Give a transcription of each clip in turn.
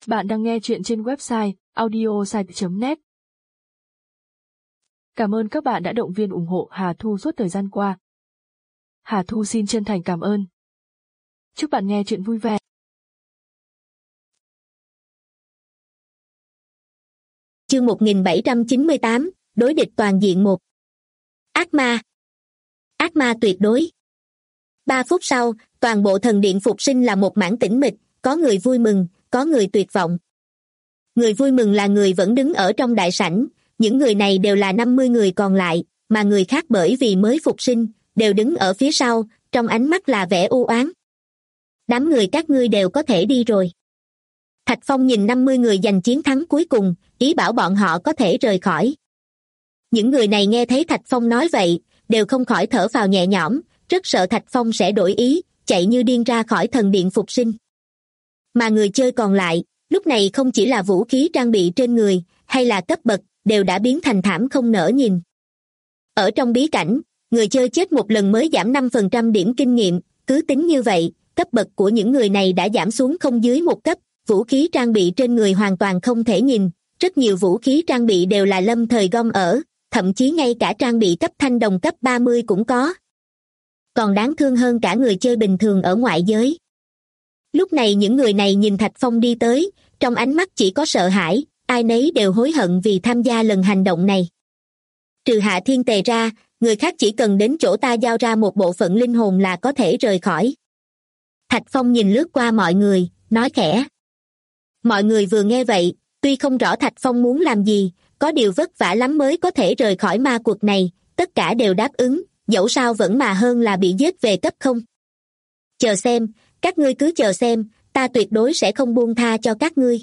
Bạn đang nghe chuyện trên website audiosite.net. Cảm ơn các bạn đã động viên ủng hộ Hà Thu suốt thời gian qua. Hà Thu xin chân thành cảm ơn. Chúc bạn nghe chuyện vui vẻ. Chương 1798, đối địch toàn diện 1. Ác ma. Ác ma tuyệt đối. 3 phút sau, toàn bộ thần điện phục sinh là một mảng tĩnh mịch, có người vui mừng, có người tuyệt vọng. Người vui mừng là người vẫn đứng ở trong đại sảnh, những người này đều là 50 người còn lại, mà người khác bởi vì mới phục sinh, đều đứng ở phía sau, trong ánh mắt là vẻ u oán. Đám người các ngươi đều có thể đi rồi. Thạch Phong nhìn 50 người giành chiến thắng cuối cùng, ý bảo bọn họ có thể rời khỏi. Những người này nghe thấy Thạch Phong nói vậy, đều không khỏi thở phào nhẹ nhõm, rất sợ Thạch Phong sẽ đổi ý, chạy như điên ra khỏi thần điện phục sinh. Mà người chơi còn lại, lúc này không chỉ là vũ khí trang bị trên người, hay là cấp bậc, đều đã biến thành thảm không nỡ nhìn. Ở trong bí cảnh, người chơi chết một lần mới giảm 5% điểm kinh nghiệm, cứ tính như vậy, cấp bậc của những người này đã giảm xuống không dưới 1 cấp, vũ khí trang bị trên người hoàn toàn không thể nhìn, rất nhiều vũ khí trang bị đều là lâm thời gom ở, thậm chí ngay cả trang bị cấp thanh đồng cấp 30 cũng có. Còn đáng thương hơn cả người chơi bình thường ở ngoại giới. Lúc này những người này nhìn Thạch Phong đi tới, trong ánh mắt chỉ có sợ hãi, ai nấy đều hối hận vì tham gia lần hành động này. Trừ Hạ Thiên Tề ra, người khác chỉ cần đến chỗ ta giao ra một bộ phận linh hồn là có thể rời khỏi. Thạch Phong nhìn lướt qua mọi người, nói khẽ. Mọi người vừa nghe vậy, tuy không rõ Thạch Phong muốn làm gì, có điều vất vả lắm mới có thể rời khỏi ma quật này, tất cả đều đáp ứng, dẫu sao vẫn mà hơn là bị giết về cấp không. Chờ xem, các ngươi cứ chờ xem, ta tuyệt đối sẽ không buông tha cho các ngươi.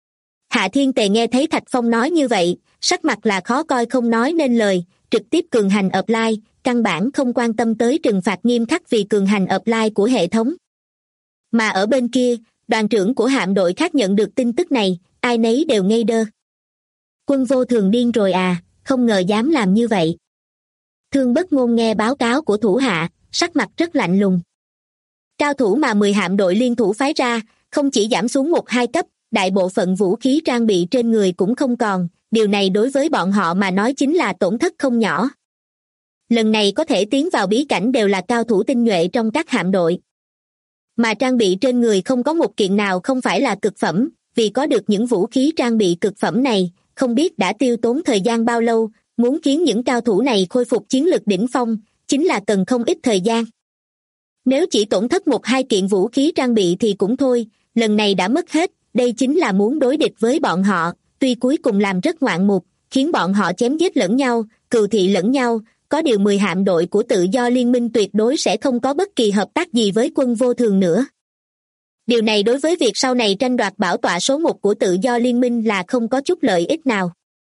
Hạ Thiên Tề nghe thấy Thạch Phong nói như vậy, sắc mặt là khó coi không nói nên lời, trực tiếp cường hành apply, căn bản không quan tâm tới trừng phạt nghiêm khắc vì cường hành apply của hệ thống. Mà ở bên kia, đoàn trưởng của hạm đội khác nhận được tin tức này, ai nấy đều ngây đơ. Quân Vô Thường điên rồi à, không ngờ dám làm như vậy. Thương Bất Ngôn nghe báo cáo của thủ hạ, sắc mặt rất lạnh lùng. Cao thủ mà 10 hạm đội liên thủ phái ra, không chỉ giảm xuống 1-2 cấp, đại bộ phận vũ khí trang bị trên người cũng không còn, điều này đối với bọn họ mà nói chính là tổn thất không nhỏ. Lần này có thể tiến vào bí cảnh đều là cao thủ tinh nhuệ trong các hạm đội. Mà trang bị trên người không có một kiện nào không phải là cực phẩm, vì có được những vũ khí trang bị cực phẩm này, không biết đã tiêu tốn thời gian bao lâu, muốn khiến những cao thủ này khôi phục chiến lực đỉnh phong, chính là cần không ít thời gian. Nếu chỉ tổn thất 1-2 kiện vũ khí trang bị thì cũng thôi, lần này đã mất hết, đây chính là muốn đối địch với bọn họ, tuy cuối cùng làm rất ngoạn mục, khiến bọn họ chém giết lẫn nhau, cừu thị lẫn nhau, có điều 10 hạm đội của Tự Do Liên minh tuyệt đối sẽ không có bất kỳ hợp tác gì với Quân Vô Thường nữa. Điều này đối với việc sau này tranh đoạt bảo tọa số 1 của Tự Do Liên minh là không có chút lợi ích nào.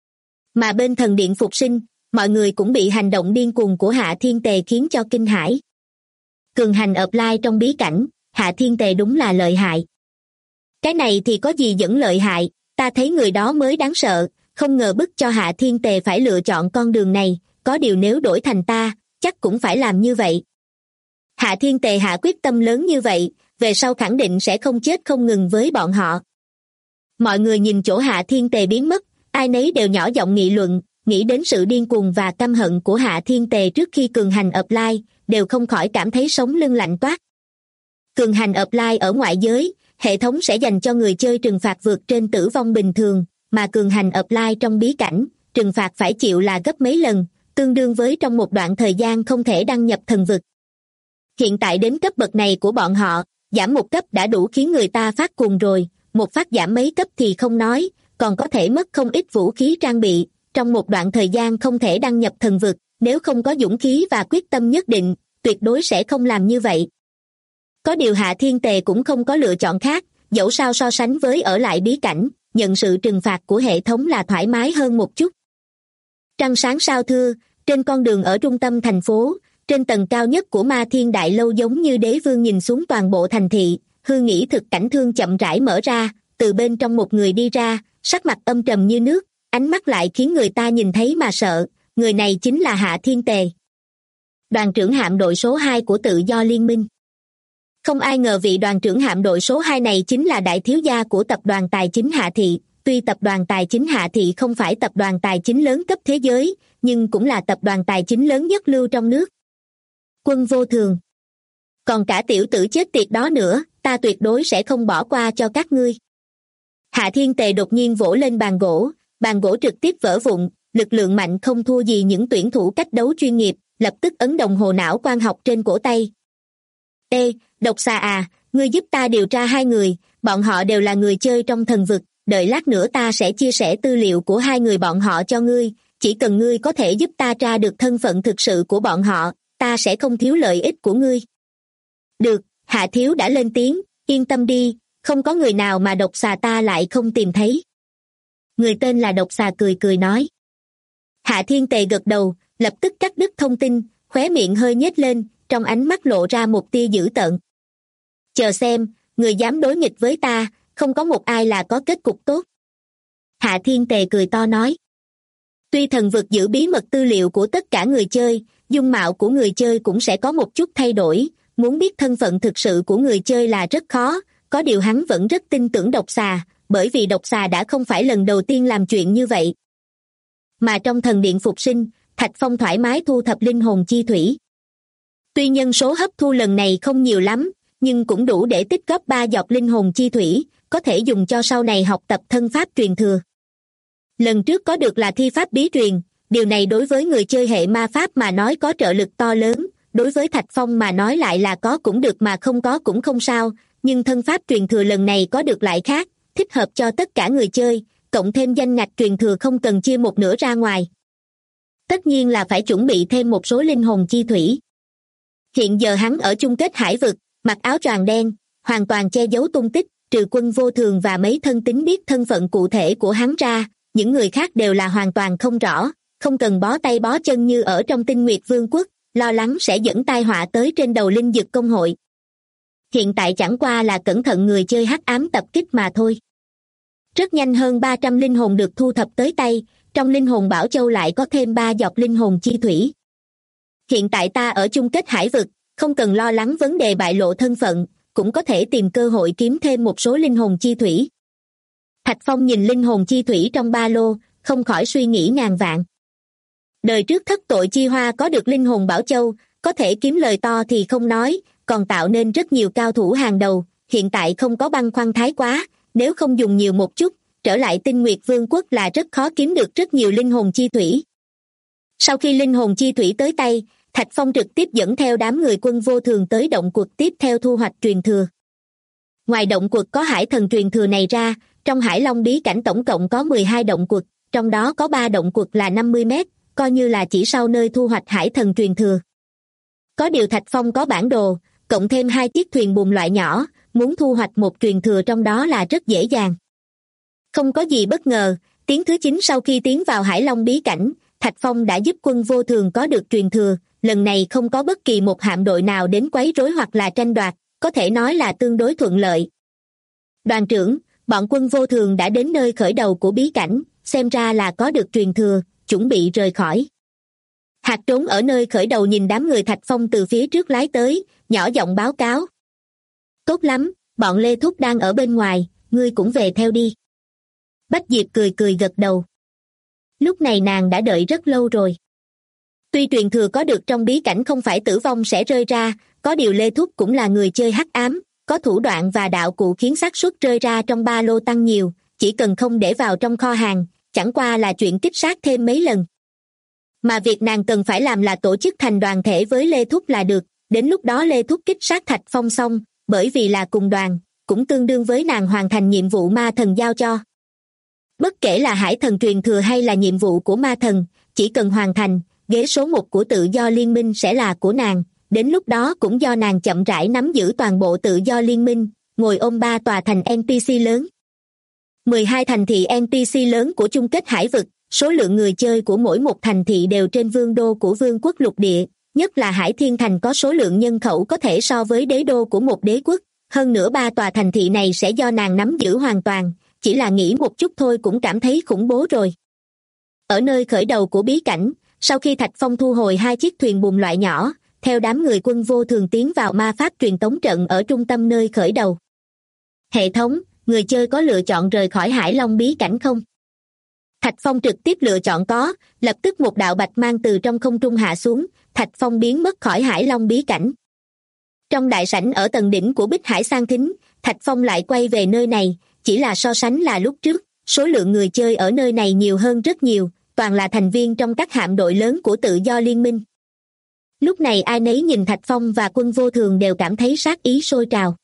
Mà bên thần điện phục sinh, mọi người cũng bị hành động điên cuồng của Hạ Thiên Tề khiến cho kinh hãi. Cường hành apply trong bí cảnh, Hạ Thiên Tề đúng là lợi hại. Cái này thì có gì dẫn lợi hại, ta thấy người đó mới đáng sợ, không ngờ bức cho Hạ Thiên Tề phải lựa chọn con đường này, có điều nếu đổi thành ta, chắc cũng phải làm như vậy. Hạ Thiên Tề hạ quyết tâm lớn như vậy, về sau khẳng định sẽ không chết không ngừng với bọn họ. Mọi người nhìn chỗ Hạ Thiên Tề biến mất, ai nấy đều nhỏ giọng nghị luận, nghĩ đến sự điên cuồng và căm hận của Hạ Thiên Tề trước khi cường hành apply, đều không khỏi cảm thấy sống lưng lạnh toát. Cường hành apply ở ngoại giới, hệ thống sẽ dành cho người chơi trừng phạt vượt trên tử vong bình thường, mà cường hành apply trong bí cảnh, trừng phạt phải chịu là gấp mấy lần, tương đương với trong một đoạn thời gian không thể đăng nhập thần vực. Hiện tại đến cấp bậc này của bọn họ, giảm 1 cấp đã đủ khiến người ta phát cuồng rồi, một phát giảm mấy cấp thì không nói, còn có thể mất không ít vũ khí trang bị, trong một đoạn thời gian không thể đăng nhập thần vực, nếu không có dũng khí và quyết tâm nhất định, tuyệt đối sẽ không làm như vậy. Có điều Hạ Thiên Tề cũng không có lựa chọn khác, dẫu sao so sánh với ở lại bí cảnh, nhận sự trừng phạt của hệ thống là thoải mái hơn một chút. Trăng sáng sao thưa, trên con đường ở trung tâm thành phố, trên tầng cao nhất của Ma Thiên Đại Lâu giống như đế vương nhìn xuống toàn bộ thành thị, hư nghĩ thực cảnh thương chậm rãi mở ra, từ bên trong một người đi ra, sắc mặt âm trầm như nước, ánh mắt lại khiến người ta nhìn thấy mà sợ, người này chính là Hạ Thiên Tề. Đoàn trưởng hạm đội số 2 của Tự Do Liên minh. Không ai ngờ vị đoàn trưởng hạm đội số 2 này chính là đại thiếu gia của tập đoàn tài chính Hạ Thị. Tuy tập đoàn tài chính Hạ Thị không phải tập đoàn tài chính lớn cấp thế giới, nhưng cũng là tập đoàn tài chính lớn nhất lưu trong nước. Quân Vô Thường. Còn cả tiểu tử chết tiệt đó nữa, ta tuyệt đối sẽ không bỏ qua cho các ngươi. Hạ Thiên Tề đột nhiên vỗ lên bàn gỗ trực tiếp vỡ vụn, lực lượng mạnh không thua gì những tuyển thủ cách đấu chuyên nghiệp, lập tức ấn đồng hồ não quang học trên cổ tay. Ê, Độc Xà à, ngươi giúp ta điều tra hai người, bọn họ đều là người chơi trong thần vực, đợi lát nữa ta sẽ chia sẻ tư liệu của hai người bọn họ cho ngươi, chỉ cần ngươi có thể giúp ta tra được thân phận thực sự của bọn họ, ta sẽ không thiếu lợi ích của ngươi. Được, Hạ Thiếu đã lên tiếng, yên tâm đi, không có người nào mà Độc Xà ta lại không tìm thấy. Người tên là Độc Xà cười cười nói. Hạ Thiên Tề gật đầu, lập tức cắt đứt thông tin, khóe miệng hơi nhếch lên, trong ánh mắt lộ ra một tia dữ tợn. Chờ xem, người dám đối nghịch với ta, không có một ai là có kết cục tốt. Hạ Thiên Tề cười to nói. Tuy thần vực giữ bí mật tư liệu của tất cả người chơi, dung mạo của người chơi cũng sẽ có một chút thay đổi, muốn biết thân phận thực sự của người chơi là rất khó, có điều hắn vẫn rất tin tưởng Độc Xà, bởi vì Độc Xà đã không phải lần đầu tiên làm chuyện như vậy. Mà trong thần điện phục sinh, Thạch Phong thoải mái thu thập linh hồn chi thủy. Tuy nhân số hấp thu lần này không nhiều lắm, nhưng cũng đủ để tích góp 3 giọt linh hồn chi thủy, có thể dùng cho sau này học tập thân pháp truyền thừa. Lần trước có được là thi pháp bí truyền, điều này đối với người chơi hệ ma pháp mà nói có trợ lực to lớn, đối với Thạch Phong mà nói lại là có cũng được mà không có cũng không sao, nhưng thân pháp truyền thừa lần này có được lại khác, thích hợp cho tất cả người chơi, cộng thêm danh ngạch truyền thừa không cần chia một nửa ra ngoài. Tất nhiên là phải chuẩn bị thêm một số linh hồn chi thủy. Hiện giờ hắn ở chung kết hải vực, mặc áo choàng đen, hoàn toàn che giấu tung tích, trừ Quân Vô Thường và mấy thân tín biết thân phận cụ thể của hắn ra, những người khác đều là hoàn toàn không rõ, không cần bó tay bó chân như ở trong Tinh Nguyệt Vương quốc, lo lắng sẽ dẫn tai họa tới trên đầu linh dực công hội. Hiện tại chẳng qua là cẩn thận người chơi hắc ám tập kích mà thôi. Rất nhanh hơn 300 linh hồn được thu thập tới tay, trong linh hồn Bảo Châu lại có thêm 3 giọt linh hồn chi thủy. Hiện tại ta ở chung kết hải vực, không cần lo lắng vấn đề bại lộ thân phận, cũng có thể tìm cơ hội kiếm thêm một số linh hồn chi thủy. Thạch Phong nhìn linh hồn chi thủy trong ba lô, không khỏi suy nghĩ ngàn vạn. Đời trước Thất Tội Chi Hoa có được linh hồn Bảo Châu, có thể kiếm lời to thì không nói, còn tạo nên rất nhiều cao thủ hàng đầu, hiện tại không có băn khoăn thái quá, nếu không dùng nhiều một chút, trở lại Tinh Nguyệt Vương quốc là rất khó kiếm được rất nhiều linh hồn chi thủy. Sau khi linh hồn chi thủy tới tay, Thạch Phong trực tiếp dẫn theo đám người Quân Vô Thường tới động quật tiếp theo thu hoạch truyền thừa. Ngoài động quật có hải thần truyền thừa này ra, trong Hải Long bí cảnh tổng cộng có 12 động quật, trong đó có 3 động quật là 50 mét, coi như là chỉ sau nơi thu hoạch hải thần truyền thừa. Có điều Thạch Phong có bản đồ, cộng thêm 2 chiếc thuyền buồm loại nhỏ, muốn thu hoạch một truyền thừa trong đó là rất dễ dàng. Không có gì bất ngờ, tiếng thứ 9 sau khi tiến vào Hải Long bí cảnh, Thạch Phong đã giúp Quân Vô Thường có được truyền thừa, lần này không có bất kỳ một hạm đội nào đến quấy rối hoặc là tranh đoạt, có thể nói là tương đối thuận lợi. Đoàn trưởng, bọn Quân Vô Thường đã đến nơi khởi đầu của bí cảnh, xem ra là có được truyền thừa, chuẩn bị rời khỏi. Hạt Trốn ở nơi khởi đầu nhìn đám người Thạch Phong từ phía trước lái tới, nhỏ giọng báo cáo. Tốt lắm, bọn Lê Thúc đang ở bên ngoài, ngươi cũng về theo đi. Bách Diệp cười cười gật đầu. Lúc này nàng đã đợi rất lâu rồi. Tuy truyền thừa có được trong bí cảnh không phải tử vong sẽ rơi ra, có điều Lê Thúc cũng là người chơi hắc ám, có thủ đoạn và đạo cụ khiến xác suất rơi ra trong ba lô tăng nhiều, chỉ cần không để vào trong kho hàng, chẳng qua là chuyện kích sát thêm mấy lần. Mà việc nàng cần phải làm là tổ chức thành đoàn thể với Lê Thúc là được, đến lúc đó Lê Thúc kích sát Thạch Phong xong, bởi vì là cùng đoàn, cũng tương đương với nàng hoàn thành nhiệm vụ ma thần giao cho. Bất kể là hải thần truyền thừa hay là nhiệm vụ của ma thần, chỉ cần hoàn thành, ghế số 1 của tự do liên minh sẽ là của nàng, đến lúc đó cũng do nàng chậm rãi nắm giữ toàn bộ tự do liên minh, ngồi ôm 3 tòa thành NPC lớn. 12 thành thị NPC lớn của chung kết hải vực, số lượng người chơi của mỗi một thành thị đều trên vương đô của vương quốc lục địa, nhất là Hải Thiên Thành có số lượng nhân khẩu có thể so với đế đô của một đế quốc, hơn nữa 3 tòa thành thị này sẽ do nàng nắm giữ hoàn toàn, chỉ là nghĩ một chút thôi cũng cảm thấy khủng bố rồi. Ở nơi khởi đầu của bí cảnh, sau khi Thạch Phong thu hồi 2 chiếc thuyền buồm loại nhỏ, theo đám người Quân Vô Thường tiến vào ma pháp truyền tống trận ở trung tâm nơi khởi đầu. Hệ thống, người chơi có lựa chọn rời khỏi Hải Long bí cảnh không? Thạch Phong trực tiếp lựa chọn có, lập tức một đạo bạch mang từ trong không trung hạ xuống, Thạch Phong biến mất khỏi Hải Long bí cảnh. Trong đại sảnh ở tầng đỉnh của Bích Hải Sang Thính, Thạch Phong lại quay về nơi này, chỉ là so sánh là lúc trước, số lượng người chơi ở nơi này nhiều hơn rất nhiều, toàn là thành viên trong các hạm đội lớn của Tự Do Liên Minh. Lúc này ai nấy nhìn Thạch Phong và Quân Vô Thường đều cảm thấy sát ý sôi trào.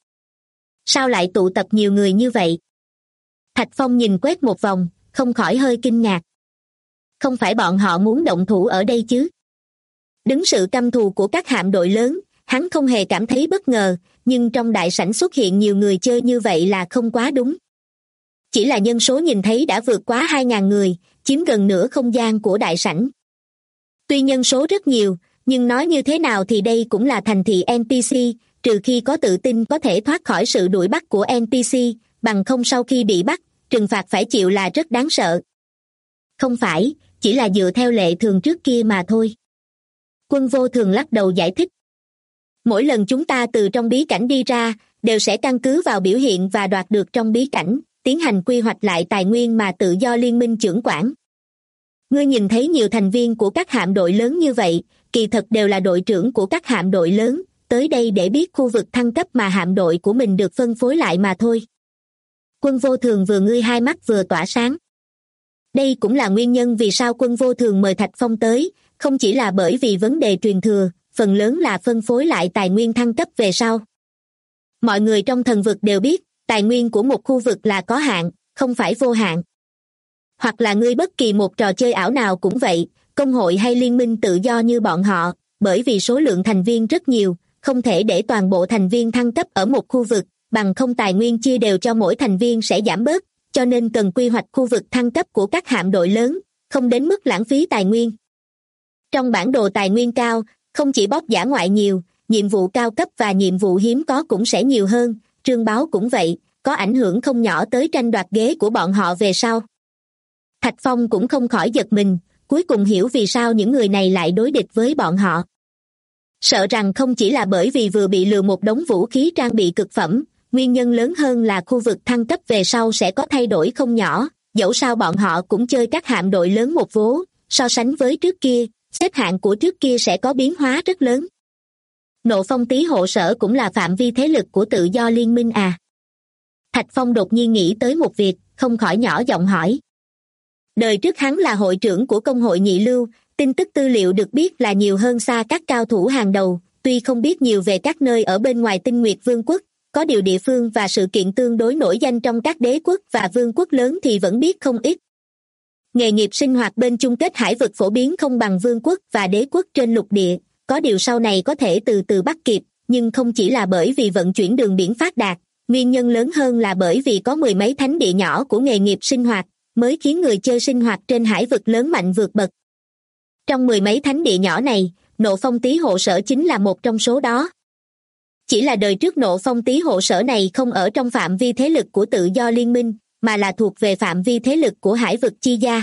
Sao lại tụ tập nhiều người như vậy? Thạch Phong nhìn quét một vòng, không khỏi hơi kinh ngạc. Không phải bọn họ muốn động thủ ở đây chứ? Đứng sự căm thù của các hạm đội lớn, hắn không hề cảm thấy bất ngờ, nhưng trong đại sảnh xuất hiện nhiều người chơi như vậy là không quá đúng. Chỉ là nhân số nhìn thấy đã vượt quá 2.000 người, chiếm gần nửa không gian của đại sảnh. Tuy nhân số rất nhiều, nhưng nói như thế nào thì đây cũng là thành thị NPC, trừ khi có tự tin có thể thoát khỏi sự đuổi bắt của NPC, bằng không sau khi bị bắt, trừng phạt phải chịu là rất đáng sợ. Không phải, chỉ là dựa theo lệ thường trước kia mà thôi. Quân Vô Thường lắc đầu giải thích. Mỗi lần chúng ta từ trong bí cảnh đi ra, đều sẽ căn cứ vào biểu hiện và đoạt được trong bí cảnh, tiến hành quy hoạch lại tài nguyên mà Tự Do Liên Minh chưởng quản. Ngươi nhìn thấy nhiều thành viên của các hạm đội lớn như vậy, kỳ thật đều là đội trưởng của các hạm đội lớn, tới đây để biết khu vực thăng cấp mà hạm đội của mình được phân phối lại mà thôi. Quân Vô Thường vừa ngươi hai mắt vừa tỏa sáng. Đây cũng là nguyên nhân vì sao Quân Vô Thường mời Thạch Phong tới, không chỉ là bởi vì vấn đề truyền thừa, phần lớn là phân phối lại tài nguyên thăng cấp về sau. Mọi người trong thần vực đều biết, tài nguyên của một khu vực là có hạn, không phải vô hạn. Hoặc là ngươi bất kỳ một trò chơi ảo nào cũng vậy, công hội hay liên minh tự do như bọn họ, bởi vì số lượng thành viên rất nhiều, không thể để toàn bộ thành viên thăng cấp ở một khu vực, bằng không tài nguyên chia đều cho mỗi thành viên sẽ giảm bớt, cho nên cần quy hoạch khu vực thăng cấp của các hạm đội lớn, không đến mức lãng phí tài nguyên. Trong bản đồ tài nguyên cao, không chỉ bóc dã ngoại nhiều, nhiệm vụ cao cấp và nhiệm vụ hiếm có cũng sẽ nhiều hơn, trương báo cũng vậy, có ảnh hưởng không nhỏ tới tranh đoạt ghế của bọn họ về sau. Thạch Phong cũng không khỏi giật mình, cuối cùng hiểu vì sao những người này lại đối địch với bọn họ. Sợ rằng không chỉ là bởi vì vừa bị lừa một đống vũ khí trang bị cực phẩm, nguyên nhân lớn hơn là khu vực thăng cấp về sau sẽ có thay đổi không nhỏ, dẫu sao bọn họ cũng chơi các hạm đội lớn một vố, so sánh với trước kia, xếp hạng của trước kia sẽ có biến hóa rất lớn. Nộ Phong Tý hộ sở cũng là phạm vi thế lực của Tự Do Liên Minh à? Thạch Phong đột nhiên nghĩ tới một việc, không khỏi nhỏ giọng hỏi. Đời trước hắn là hội trưởng của công hội nhị lưu, tin tức tư liệu được biết là nhiều hơn xa các cao thủ hàng đầu, tuy không biết nhiều về các nơi ở bên ngoài Tinh Nguyệt Vương quốc, có điều địa phương và sự kiện tương đối nổi danh trong các đế quốc và vương quốc lớn thì vẫn biết không ít. Nghề nghiệp sinh hoạt bên chung kết hải vực phổ biến không bằng vương quốc và đế quốc trên lục địa, có điều sau này có thể từ từ bắt kịp, nhưng không chỉ là bởi vì vận chuyển đường biển phát đạt, nguyên nhân lớn hơn là bởi vì có mười mấy thánh địa nhỏ của nghề nghiệp sinh hoạt, mới khiến người chơi sinh hoạt trên hải vực lớn mạnh vượt bậc. Trong mười mấy thánh địa nhỏ này, Nộ Phong Tý hộ sở chính là một trong số đó. Chỉ là đời trước Nộ Phong Tý hộ sở này không ở trong phạm vi thế lực của Tự Do Liên Minh, mà là thuộc về phạm vi thế lực của hải vực chi gia.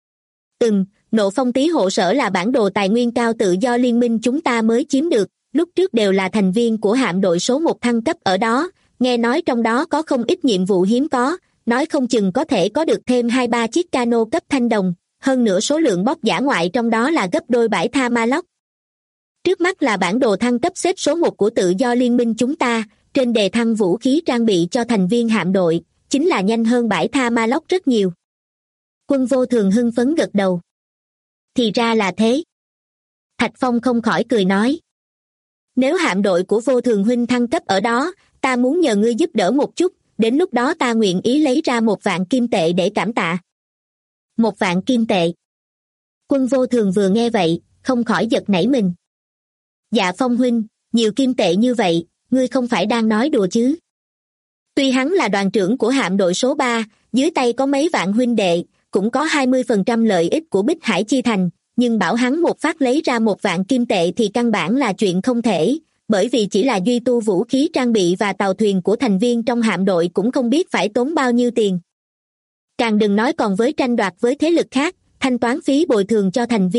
Nộ Phong Tý hộ sở là bản đồ tài nguyên cao Tự Do Liên Minh chúng ta mới chiếm được, lúc trước đều là thành viên của hạm đội số 1 thăng cấp ở đó, nghe nói trong đó có không ít nhiệm vụ hiếm có, nói không chừng có thể có được thêm 2-3 chiếc cano cấp thanh đồng, hơn nữa số lượng bóc dã ngoại trong đó là gấp đôi bãi tha ma lóc. Trước mắt là bản đồ thăng cấp xếp số 1 của Tự Do Liên Minh chúng ta, trên đề thăng vũ khí trang bị cho thành viên hạm đội, chính là nhanh hơn bãi tha ma lóc rất nhiều. Quân Vô Thường hưng phấn gật đầu. Thì ra là thế. Thạch Phong không khỏi cười nói. Nếu hạm đội của Vô Thường huynh thăng cấp ở đó, ta muốn nhờ ngươi giúp đỡ một chút, đến lúc đó ta nguyện ý lấy ra 1.000 kim tệ để cảm tạ. 1.000 kim tệ. Quân Vô Thường vừa nghe vậy, không khỏi giật nảy mình. Dạ Phong huynh, nhiều kim tệ như vậy, ngươi không phải đang nói đùa chứ? Tuy hắn là đoàn trưởng của hạm đội số 3, dưới tay có mấy vạn huynh đệ, cũng có 20% lợi ích của Bích Hải Chi Thành, nhưng bảo hắn một phát lấy ra 1.000 kim tệ thì căn bản là chuyện không thể, bởi vì chỉ là duy tu vũ khí trang bị và tàu thuyền của thành viên trong hạm đội cũng không biết phải tốn bao nhiêu tiền. Càng đừng nói còn với tranh đoạt với thế lực khác, thanh toán phí bồi thường cho thành viên,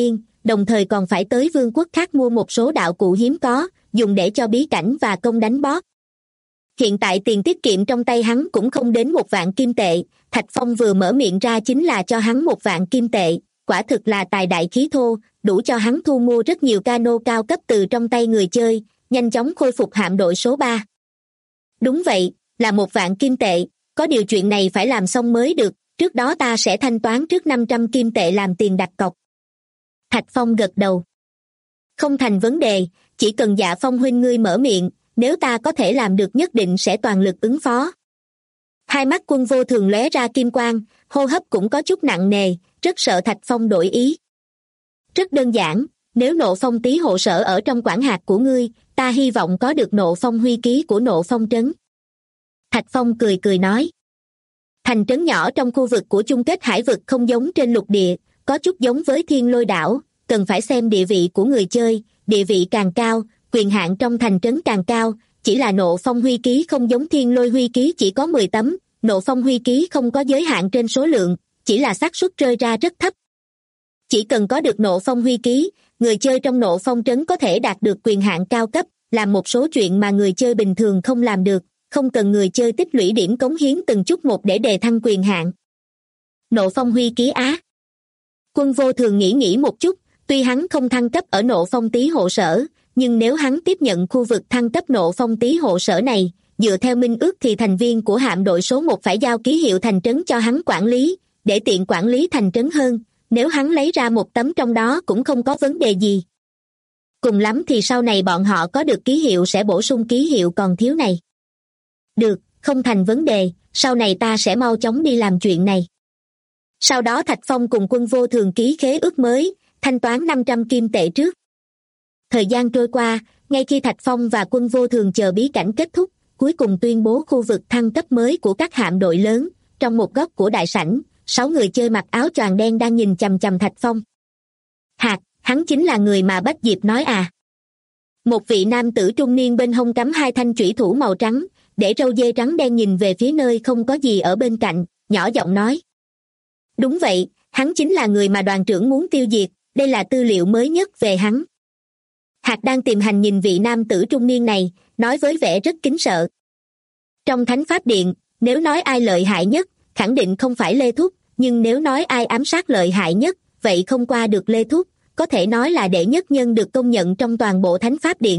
đồng thời còn phải tới vương quốc khác mua một số đạo cụ hiếm có, dùng để cho bí cảnh và công đánh boss. Hiện tại tiền tiết kiệm trong tay hắn cũng không đến 1.000 kim tệ, Thạch Phong vừa mở miệng ra chính là cho hắn 1.000 kim tệ, quả thực là tài đại khí thô, đủ cho hắn thu mua rất nhiều cano cao cấp từ trong tay người chơi, nhanh chóng khôi phục hạm đội số 3. Đúng vậy, là 1.000 kim tệ, có điều chuyện này phải làm xong mới được, trước đó ta sẽ thanh toán trước 500 kim tệ làm tiền đặt cọc. Thạch Phong gật đầu. Không thành vấn đề, chỉ cần Dạ Phong huynh ngươi mở miệng, nếu ta có thể làm được nhất định sẽ toàn lực ứng phó. Hai mắt Quân Vô Thường lóe ra kim quang, hô hấp cũng có chút nặng nề, rất sợ Thạch Phong đổi ý. Rất đơn giản, nếu Nộ Phong Tý hộ sở ở trong quản hạt của ngươi, ta hy vọng có được Nộ Phong huy ký của Nộ Phong trấn. Thạch Phong cười cười nói. Thành trấn nhỏ trong khu vực của chung kết hải vực không giống trên lục địa, có chút giống với Thiên Lôi đảo, cần phải xem địa vị của người chơi, địa vị càng cao, quyền hạn trong thành trấn càng cao, chỉ là Nộ Phong huy ký không giống Thiên Lôi huy ký chỉ có 10 tấm, Nộ Phong huy ký không có giới hạn trên số lượng, chỉ là xác suất rơi ra rất thấp. Chỉ cần có được Nộ Phong huy ký, người chơi trong Nộ Phong trấn có thể đạt được quyền hạn cao cấp, làm một số chuyện mà người chơi bình thường không làm được, không cần người chơi tích lũy điểm cống hiến từng chút một để đề thăng quyền hạn. Nộ Phong huy ký á. Quân Vô Thường nghĩ một chút, tuy hắn không thăng cấp ở Nộ Phong Tý hộ sở, nhưng nếu hắn tiếp nhận khu vực thăng cấp Nộ Phong Tý hộ sở này, dựa theo minh ước thì thành viên của hạm đội số 1 phải giao ký hiệu thành trấn cho hắn quản lý, để tiện quản lý thành trấn hơn, nếu hắn lấy ra một tấm trong đó cũng không có vấn đề gì. Cùng lắm thì sau này bọn họ có được ký hiệu sẽ bổ sung ký hiệu còn thiếu này. Được, không thành vấn đề, sau này ta sẽ mau chóng đi làm chuyện này. Sau đó Thạch Phong cùng Quân Vô Thường ký khế ước mới, thanh toán 500 kim tệ trước. Thời gian trôi qua, ngay khi Thạch Phong và Quân Vô Thường chờ bí cảnh kết thúc, cuối cùng tuyên bố khu vực thăng cấp mới của các hạm đội lớn, trong một góc của đại sảnh, 6 người chơi mặc áo choàng đen đang nhìn chằm chằm Thạch Phong. Hạt, hắn chính là người mà Bách Diệp nói à? Một vị nam tử trung niên bên hông cắm 2 thanh chủy thủ màu trắng, để râu dê trắng đen nhìn về phía nơi không có gì ở bên cạnh, nhỏ giọng nói. Đúng vậy, hắn chính là người mà đoàn trưởng muốn tiêu diệt, đây là tư liệu mới nhất về hắn. Hạt đang tìm hành nhìn vị nam tử trung niên này, nói với vẻ rất kính sợ. Trong Thánh Pháp Điện, nếu nói ai lợi hại nhất, khẳng định không phải Lê Thúc, nhưng nếu nói ai ám sát lợi hại nhất, vậy không qua được Lê Thúc, có thể nói là đệ nhất nhân được công nhận trong toàn bộ Thánh Pháp Điện.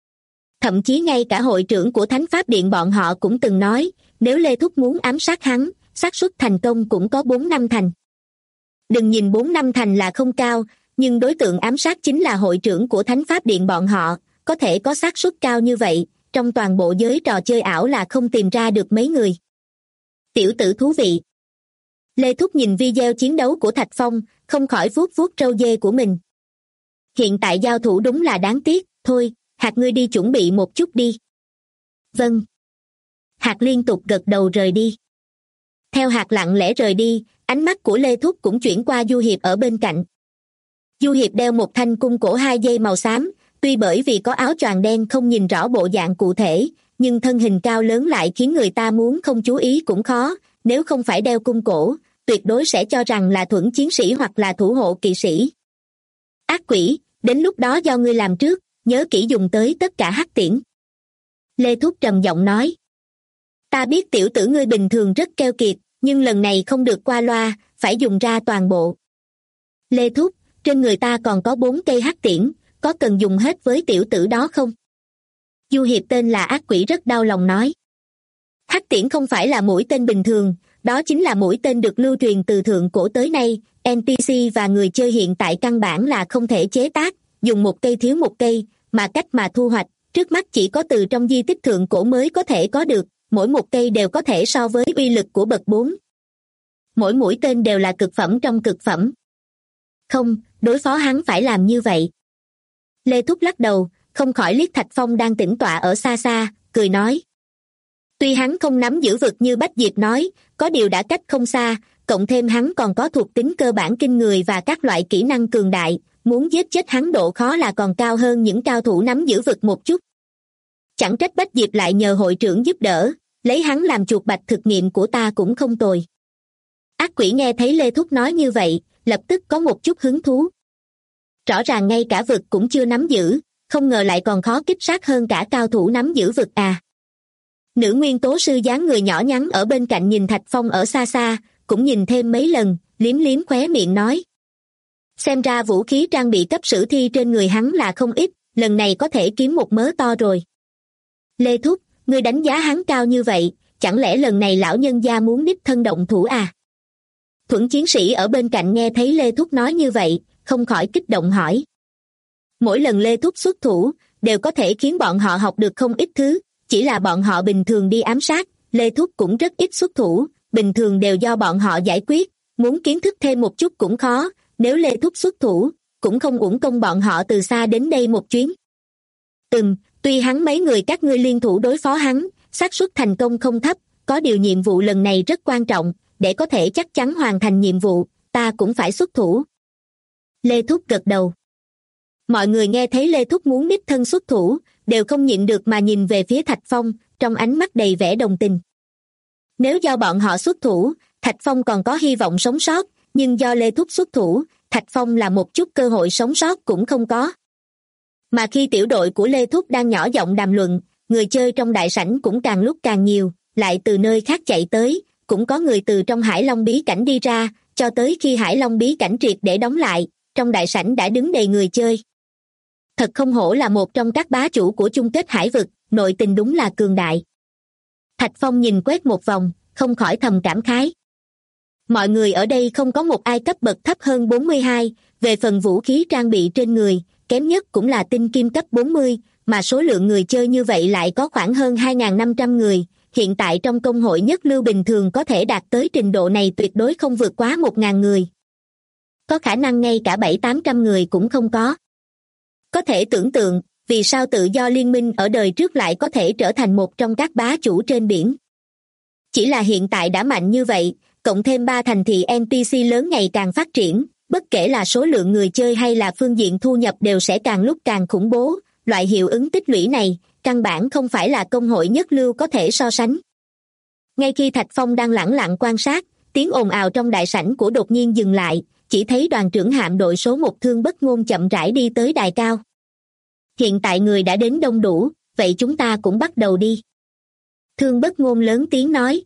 Thậm chí ngay cả hội trưởng của Thánh Pháp Điện bọn họ cũng từng nói, nếu Lê Thúc muốn ám sát hắn, xác suất thành công cũng có 4-5 thành. Đừng nhìn 4-5 thành là không cao, nhưng đối tượng ám sát chính là hội trưởng của Thánh Pháp Điện bọn họ, có thể có xác suất cao như vậy, trong toàn bộ giới trò chơi ảo là không tìm ra được mấy người. Tiểu tử thú vị. Lê Thúc nhìn video chiến đấu của Thạch Phong, không khỏi vuốt vuốt râu dê của mình. Hiện tại giao thủ đúng là đáng tiếc, thôi, Hạt ngươi đi chuẩn bị một chút đi. Vâng. Hạt liên tục gật đầu rời đi. Theo Hạt lặng lẽ rời đi, ánh mắt của Lê Thúc cũng chuyển qua Du Hiệp ở bên cạnh. Du Hiệp đeo một thanh cung cổ 2 dây màu xám, tuy bởi vì có áo choàng đen không nhìn rõ bộ dạng cụ thể, nhưng thân hình cao lớn lại khiến người ta muốn không chú ý cũng khó, nếu không phải đeo cung cổ, tuyệt đối sẽ cho rằng là thuẫn chiến sĩ hoặc là thủ hộ kỵ sĩ. Ác quỷ, đến lúc đó do ngươi làm trước, nhớ kỹ dùng tới tất cả hắc tiễn. Lê Thúc trầm giọng nói. Ta biết tiểu tử ngươi bình thường rất keo kiệt, nhưng lần này không được qua loa, phải dùng ra toàn bộ. Lê Thúc, trên người ta còn có 4 cây hắc tiễn, có cần dùng hết với tiểu tử đó không? Du Hiệp tên là ác quỷ rất đau lòng nói. Hắc tiễn không phải là mũi tên bình thường, đó chính là mũi tên được lưu truyền từ thượng cổ tới nay, NPC và người chơi hiện tại căn bản là không thể chế tác, dùng một cây thiếu một cây, mà cách mà thu hoạch, trước mắt chỉ có từ trong di tích thượng cổ mới có thể có được, mỗi một cây đều có thể so với uy lực của bậc 4. Mỗi mũi tên đều là cực phẩm trong cực phẩm. Không, đối phó hắn phải làm như vậy. Lê Thúc lắc đầu, không khỏi liếc Thạch Phong đang tĩnh tọa ở xa xa, cười nói. Tuy hắn không nắm giữ vực như Bách Diệp nói, có điều đã cách không xa, cộng thêm hắn còn có thuộc tính cơ bản kinh người và các loại kỹ năng cường đại, muốn giết chết hắn độ khó là còn cao hơn những cao thủ nắm giữ vực một chút. Chẳng trách Bách Diệp lại nhờ hội trưởng giúp đỡ, lấy hắn làm chuột bạch thực nghiệm của ta cũng không tồi. Ác quỷ nghe thấy Lê Thúc nói như vậy, lập tức có một chút hứng thú. Rõ ràng ngay cả vực cũng chưa nắm giữ, không ngờ lại còn khó kích sát hơn cả cao thủ nắm giữ vực à. Nữ nguyên tố sư dáng người nhỏ nhắn ở bên cạnh nhìn Thạch Phong ở xa xa, cũng nhìn thêm mấy lần, liếm liếm khóe miệng nói. Xem ra vũ khí trang bị cấp sử thi trên người hắn là không ít, lần này có thể kiếm một mớ to rồi. Lê Thúc, ngươi đánh giá hắn cao như vậy, chẳng lẽ lần này lão nhân gia muốn đích thân động thủ à? Thuẫn chiến sĩ ở bên cạnh nghe thấy Lê Thúc nói như vậy, không khỏi kích động hỏi. Mỗi lần Lê Thúc xuất thủ, đều có thể khiến bọn họ học được không ít thứ, chỉ là bọn họ bình thường đi ám sát, Lê Thúc cũng rất ít xuất thủ, bình thường đều do bọn họ giải quyết, muốn kiến thức thêm một chút cũng khó, nếu Lê Thúc xuất thủ, cũng không uổng công bọn họ từ xa đến đây một chuyến. Tuy hắn mấy người các ngươi liên thủ đối phó hắn, xác suất thành công không thấp, có điều nhiệm vụ lần này rất quan trọng, để có thể chắc chắn hoàn thành nhiệm vụ, ta cũng phải xuất thủ. Lê Thúc gật đầu. Mọi người nghe thấy Lê Thúc muốn đích thân xuất thủ, đều không nhịn được mà nhìn về phía Thạch Phong, trong ánh mắt đầy vẻ đồng tình. Nếu do bọn họ xuất thủ, Thạch Phong còn có hy vọng sống sót, nhưng do Lê Thúc xuất thủ, Thạch Phong là một chút cơ hội sống sót cũng không có. Mà khi tiểu đội của Lê Thúc đang nhỏ giọng đàm luận, người chơi trong đại sảnh cũng càng lúc càng nhiều, lại từ nơi khác chạy tới, cũng có người từ trong Hải Long bí cảnh đi ra, cho tới khi Hải Long bí cảnh triệt để đóng lại, trong đại sảnh đã đứng đầy người chơi. Thật không hổ là một trong các bá chủ của chung kết hải vực, nội tình đúng là cường đại. Thạch Phong nhìn quét một vòng, không khỏi thầm cảm khái. Mọi người ở đây không có một ai cấp bậc thấp hơn 42, về phần vũ khí trang bị trên người, kém nhất cũng là tinh kim cấp 40, mà số lượng người chơi như vậy lại có khoảng hơn 2.500 người, hiện tại trong công hội nhất lưu bình thường có thể đạt tới trình độ này tuyệt đối không vượt quá 1.000 người. Có khả năng ngay cả 700-800 người cũng không có. Có thể tưởng tượng, vì sao tự do liên minh ở đời trước lại có thể trở thành một trong các bá chủ trên biển. Chỉ là hiện tại đã mạnh như vậy, cộng thêm 3 thành thị NPC lớn ngày càng phát triển, bất kể là số lượng người chơi hay là phương diện thu nhập đều sẽ càng lúc càng khủng bố, loại hiệu ứng tích lũy này, căn bản không phải là công hội nhất lưu có thể so sánh. Ngay khi Thạch Phong đang lẳng lặng quan sát, tiếng ồn ào trong đại sảnh của đột nhiên dừng lại, chỉ thấy đoàn trưởng hạm đội số 1 Thương Bất Ngôn chậm rãi đi tới đài cao. Hiện tại người đã đến đông đủ, vậy chúng ta cũng bắt đầu đi. Thương Bất Ngôn lớn tiếng nói.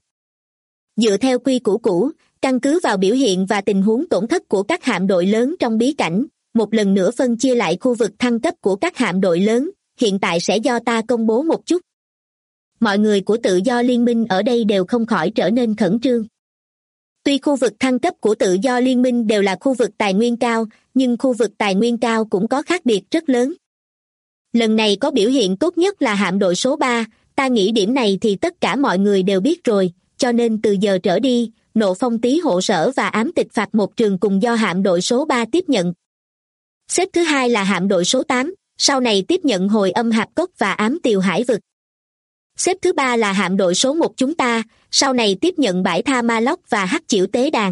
Dựa theo quy củ cũ, căn cứ vào biểu hiện và tình huống tổn thất của các hạm đội lớn trong bí cảnh, một lần nữa phân chia lại khu vực thăng cấp của các hạm đội lớn, hiện tại sẽ do ta công bố một chút. Mọi người của tự do liên minh ở đây đều không khỏi trở nên khẩn trương. Tuy khu vực thăng cấp của tự do liên minh đều là khu vực tài nguyên cao, nhưng khu vực tài nguyên cao cũng có khác biệt rất lớn. Lần này có biểu hiện tốt nhất là hạm đội số 3, ta nghĩ điểm này thì tất cả mọi người đều biết rồi, cho nên từ giờ trở đi, Nộ Phong Tý hộ sở và ám tịch phạt một trường cùng do hạm đội số 3 tiếp nhận. Xếp thứ hai là hạm đội số 8, sau này tiếp nhận Hồi Âm Hạp Cốc và ám tiều hải vực. Xếp thứ ba là hạm đội số 1 chúng ta, sau này tiếp nhận bãi tha Ma Lóc và Hắc Chiểu Tế Đàn.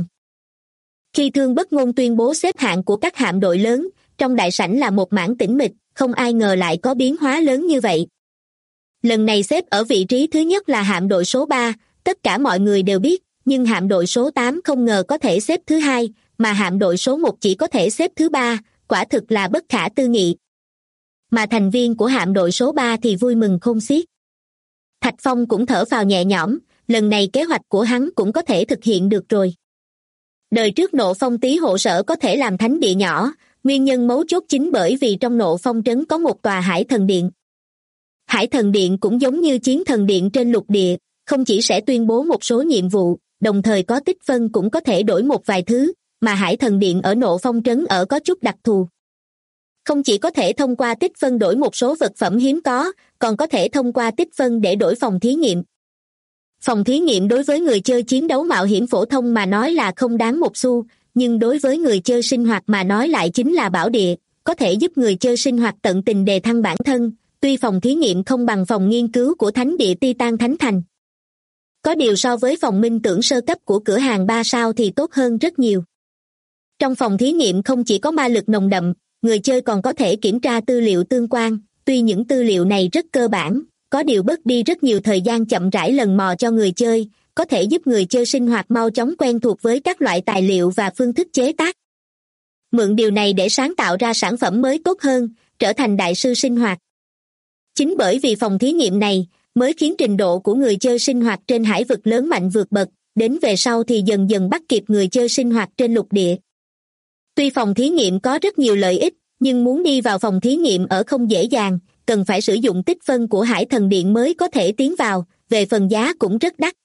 Khi Thương Bất Ngôn tuyên bố xếp hạng của các hạm đội lớn, trong đại sảnh là một mảng tĩnh mịch, không ai ngờ lại có biến hóa lớn như vậy. Lần này xếp ở vị trí thứ nhất là hạm đội số 3, tất cả mọi người đều biết, nhưng hạm đội số 8 không ngờ có thể xếp thứ hai, mà hạm đội số 1 chỉ có thể xếp thứ 3, quả thực là bất khả tư nghị. Mà thành viên của hạm đội số 3 thì vui mừng khôn xiết. Thạch Phong cũng thở phào nhẹ nhõm, lần này kế hoạch của hắn cũng có thể thực hiện được rồi. Đời trước Nộ Phong Tý hộ sở có thể làm thánh địa nhỏ, nguyên nhân mấu chốt chính bởi vì trong Nộ Phong trấn có một tòa Hải Thần Điện. Hải Thần Điện cũng giống như Chiến Thần Điện trên lục địa, không chỉ sẽ tuyên bố một số nhiệm vụ, đồng thời có tích phân cũng có thể đổi một vài thứ, mà Hải Thần Điện ở Nộ Phong trấn ở có chút đặc thù. Không chỉ có thể thông qua tích phân đổi một số vật phẩm hiếm có, còn có thể thông qua tích phân để đổi phòng thí nghiệm. Phòng thí nghiệm đối với người chơi chiến đấu mạo hiểm phổ thông mà nói là không đáng một xu, nhưng đối với người chơi sinh hoạt mà nói lại chính là bảo địa, có thể giúp người chơi sinh hoạt tận tình đề thăng bản thân, tuy phòng thí nghiệm không bằng phòng nghiên cứu của Thánh địa Titan Thánh Thành. Có điều so với phòng minh tưởng sơ cấp của cửa hàng 3 sao thì tốt hơn rất nhiều. Trong phòng thí nghiệm không chỉ có ma lực nồng đậm, người chơi còn có thể kiểm tra tư liệu tương quan, tuy những tư liệu này rất cơ bản, có điều bớt đi rất nhiều thời gian chậm rãi lần mò cho người chơi, có thể giúp người chơi sinh hoạt mau chóng quen thuộc với các loại tài liệu và phương thức chế tác. Mượn điều này để sáng tạo ra sản phẩm mới tốt hơn, trở thành đại sư sinh hoạt. Chính bởi vì phòng thí nghiệm này, mới khiến trình độ của người chơi sinh hoạt trên hải vực lớn mạnh vượt bậc, đến về sau thì dần dần bắt kịp người chơi sinh hoạt trên lục địa. Tuy phòng thí nghiệm có rất nhiều lợi ích, nhưng muốn đi vào phòng thí nghiệm ở không dễ dàng, cần phải sử dụng tích phân của Hải Thần Điện mới có thể tiến vào, về phần giá cũng rất đắt.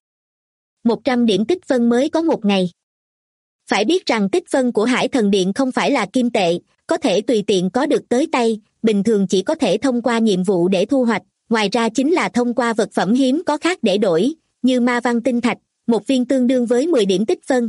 100 điểm tích phân mới có một ngày. Phải biết rằng tích phân của Hải Thần Điện không phải là kim tệ, có thể tùy tiện có được tới tay, bình thường chỉ có thể thông qua nhiệm vụ để thu hoạch, ngoài ra chính là thông qua vật phẩm hiếm có khác để đổi, như ma văn tinh thạch, một viên tương đương với 10 điểm tích phân.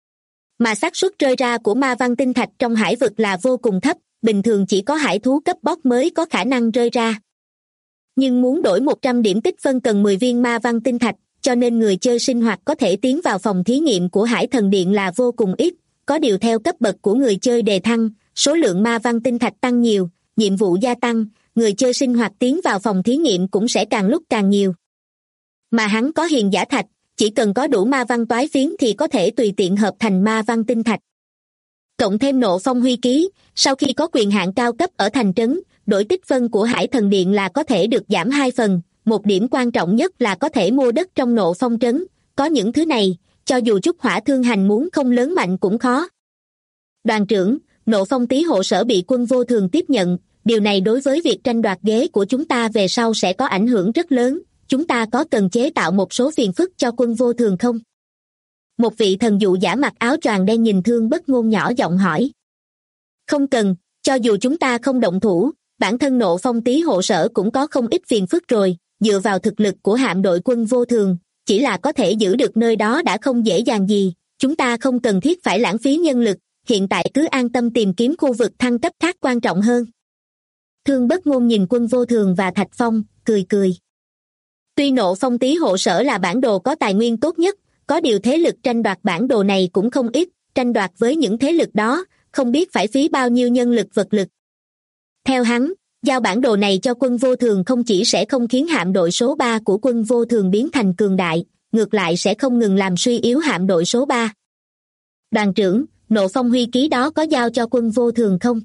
Mà xác suất rơi ra của ma văn tinh thạch trong hải vực là vô cùng thấp, bình thường chỉ có hải thú cấp boss mới có khả năng rơi ra. Nhưng muốn đổi 100 điểm tích phân cần 10 viên ma văn tinh thạch, cho nên người chơi sinh hoạt có thể tiến vào phòng thí nghiệm của Hải Thần Điện là vô cùng ít, có điều theo cấp bậc của người chơi đề thăng, số lượng ma văn tinh thạch tăng nhiều, nhiệm vụ gia tăng, người chơi sinh hoạt tiến vào phòng thí nghiệm cũng sẽ càng lúc càng nhiều. Mà hắn có hiền giả thạch, chỉ cần có đủ ma văn toái phiến thì có thể tùy tiện hợp thành ma văn tinh thạch. Cộng thêm nộ phong huy ký, sau khi có quyền hạn cao cấp ở thành trấn, đổi tích phân của Hải Thần Điện là có thể được giảm 2 phần, một điểm quan trọng nhất là có thể mua đất trong nộ phong trấn, có những thứ này, cho dù chút hỏa thương hành muốn không lớn mạnh cũng khó. Đoàn trưởng, nộ phong tí hộ sở bị quân vô thường tiếp nhận, điều này đối với việc tranh đoạt ghế của chúng ta về sau sẽ có ảnh hưởng rất lớn, chúng ta có cần chế tạo một số phiền phức cho quân vô thường không? Một vị thần dụ giả mặc áo choàng đen nhìn Thương Bất Ngôn nhỏ giọng hỏi. Không cần, cho dù chúng ta không động thủ, bản thân nộ phong tí hộ sở cũng có không ít phiền phức rồi, dựa vào thực lực của hạm đội quân vô thường, chỉ là có thể giữ được nơi đó đã không dễ dàng gì, chúng ta không cần thiết phải lãng phí nhân lực, hiện tại cứ an tâm tìm kiếm khu vực thăng cấp khác quan trọng hơn. Thương Bất Ngôn nhìn quân vô thường và Thạch Phong, cười cười. Tuy nộ phong tí hộ sở là bản đồ có tài nguyên tốt nhất, có điều thế lực tranh đoạt bản đồ này cũng không ít, tranh đoạt với những thế lực đó, không biết phải phí bao nhiêu nhân lực vật lực. Theo hắn, giao bản đồ này cho quân vô thường không chỉ sẽ không khiến hạm đội số 3 của quân vô thường biến thành cường đại, ngược lại sẽ không ngừng làm suy yếu hạm đội số 3. Đoàn trưởng, nộ phong huy ký đó có giao cho quân vô thường không?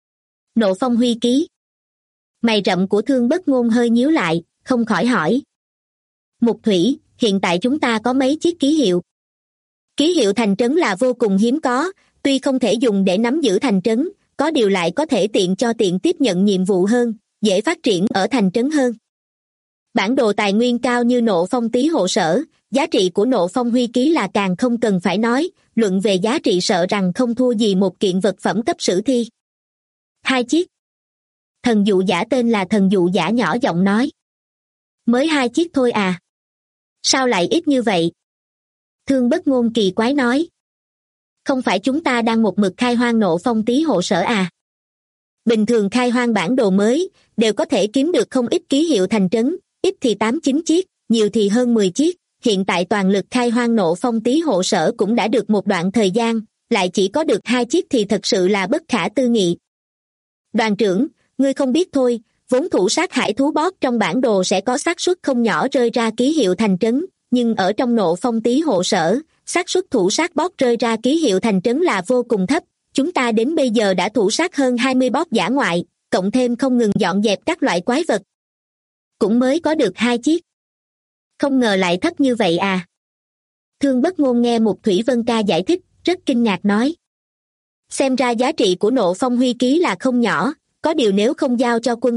Nộ phong huy ký. Mày rậm của Thương Bất Ngôn hơi nhíu lại, không khỏi hỏi. Mục Thủy, hiện tại chúng ta có mấy chiếc ký hiệu? Ký hiệu thành trấn là vô cùng hiếm có, tuy không thể dùng để nắm giữ thành trấn, có điều lại có thể tiện tiếp nhận nhiệm vụ hơn, dễ phát triển ở thành trấn hơn. Bản đồ tài nguyên cao như nộ phong tí hộ sở, giá trị của nộ phong huy ký là càng không cần phải nói, luận về giá trị sợ rằng không thua gì một kiện vật phẩm cấp sử thi. 2 chiếc. Thần dụ giả tên là thần dụ giả nhỏ giọng nói. Mới 2 chiếc thôi à? Sao lại ít như vậy? Thương Bất Ngôn kỳ quái nói. Không phải chúng ta đang một mực khai hoang nộ phong tí hộ sở à? Bình thường khai hoang bản đồ mới, đều có thể kiếm được không ít ký hiệu thành trấn, ít thì 8-9 chiếc, nhiều thì hơn 10 chiếc. Hiện tại toàn lực khai hoang nộ phong tí hộ sở cũng đã được một đoạn thời gian, lại chỉ có được 2 chiếc thì thật sự là bất khả tư nghị. Đoàn trưởng, ngươi không biết thôi, vốn thủ sát hải thú boss trong bản đồ sẽ có xác suất không nhỏ rơi ra ký hiệu thành trấn, nhưng ở trong nộ phong tí hộ sở, xác suất thủ sát boss rơi ra ký hiệu thành trấn là vô cùng thấp. Chúng ta đến bây giờ đã thủ sát hơn 20 boss dã ngoại, cộng thêm không ngừng dọn dẹp các loại quái vật. Cũng mới có được 2 chiếc. Không ngờ lại thấp như vậy à? Thương Bất Ngôn nghe Mục Thủy Vân Ca giải thích, rất kinh ngạc nói. Xem ra giá trị của nộ phong huy ký là không nhỏ, có điều nếu không giao cho quân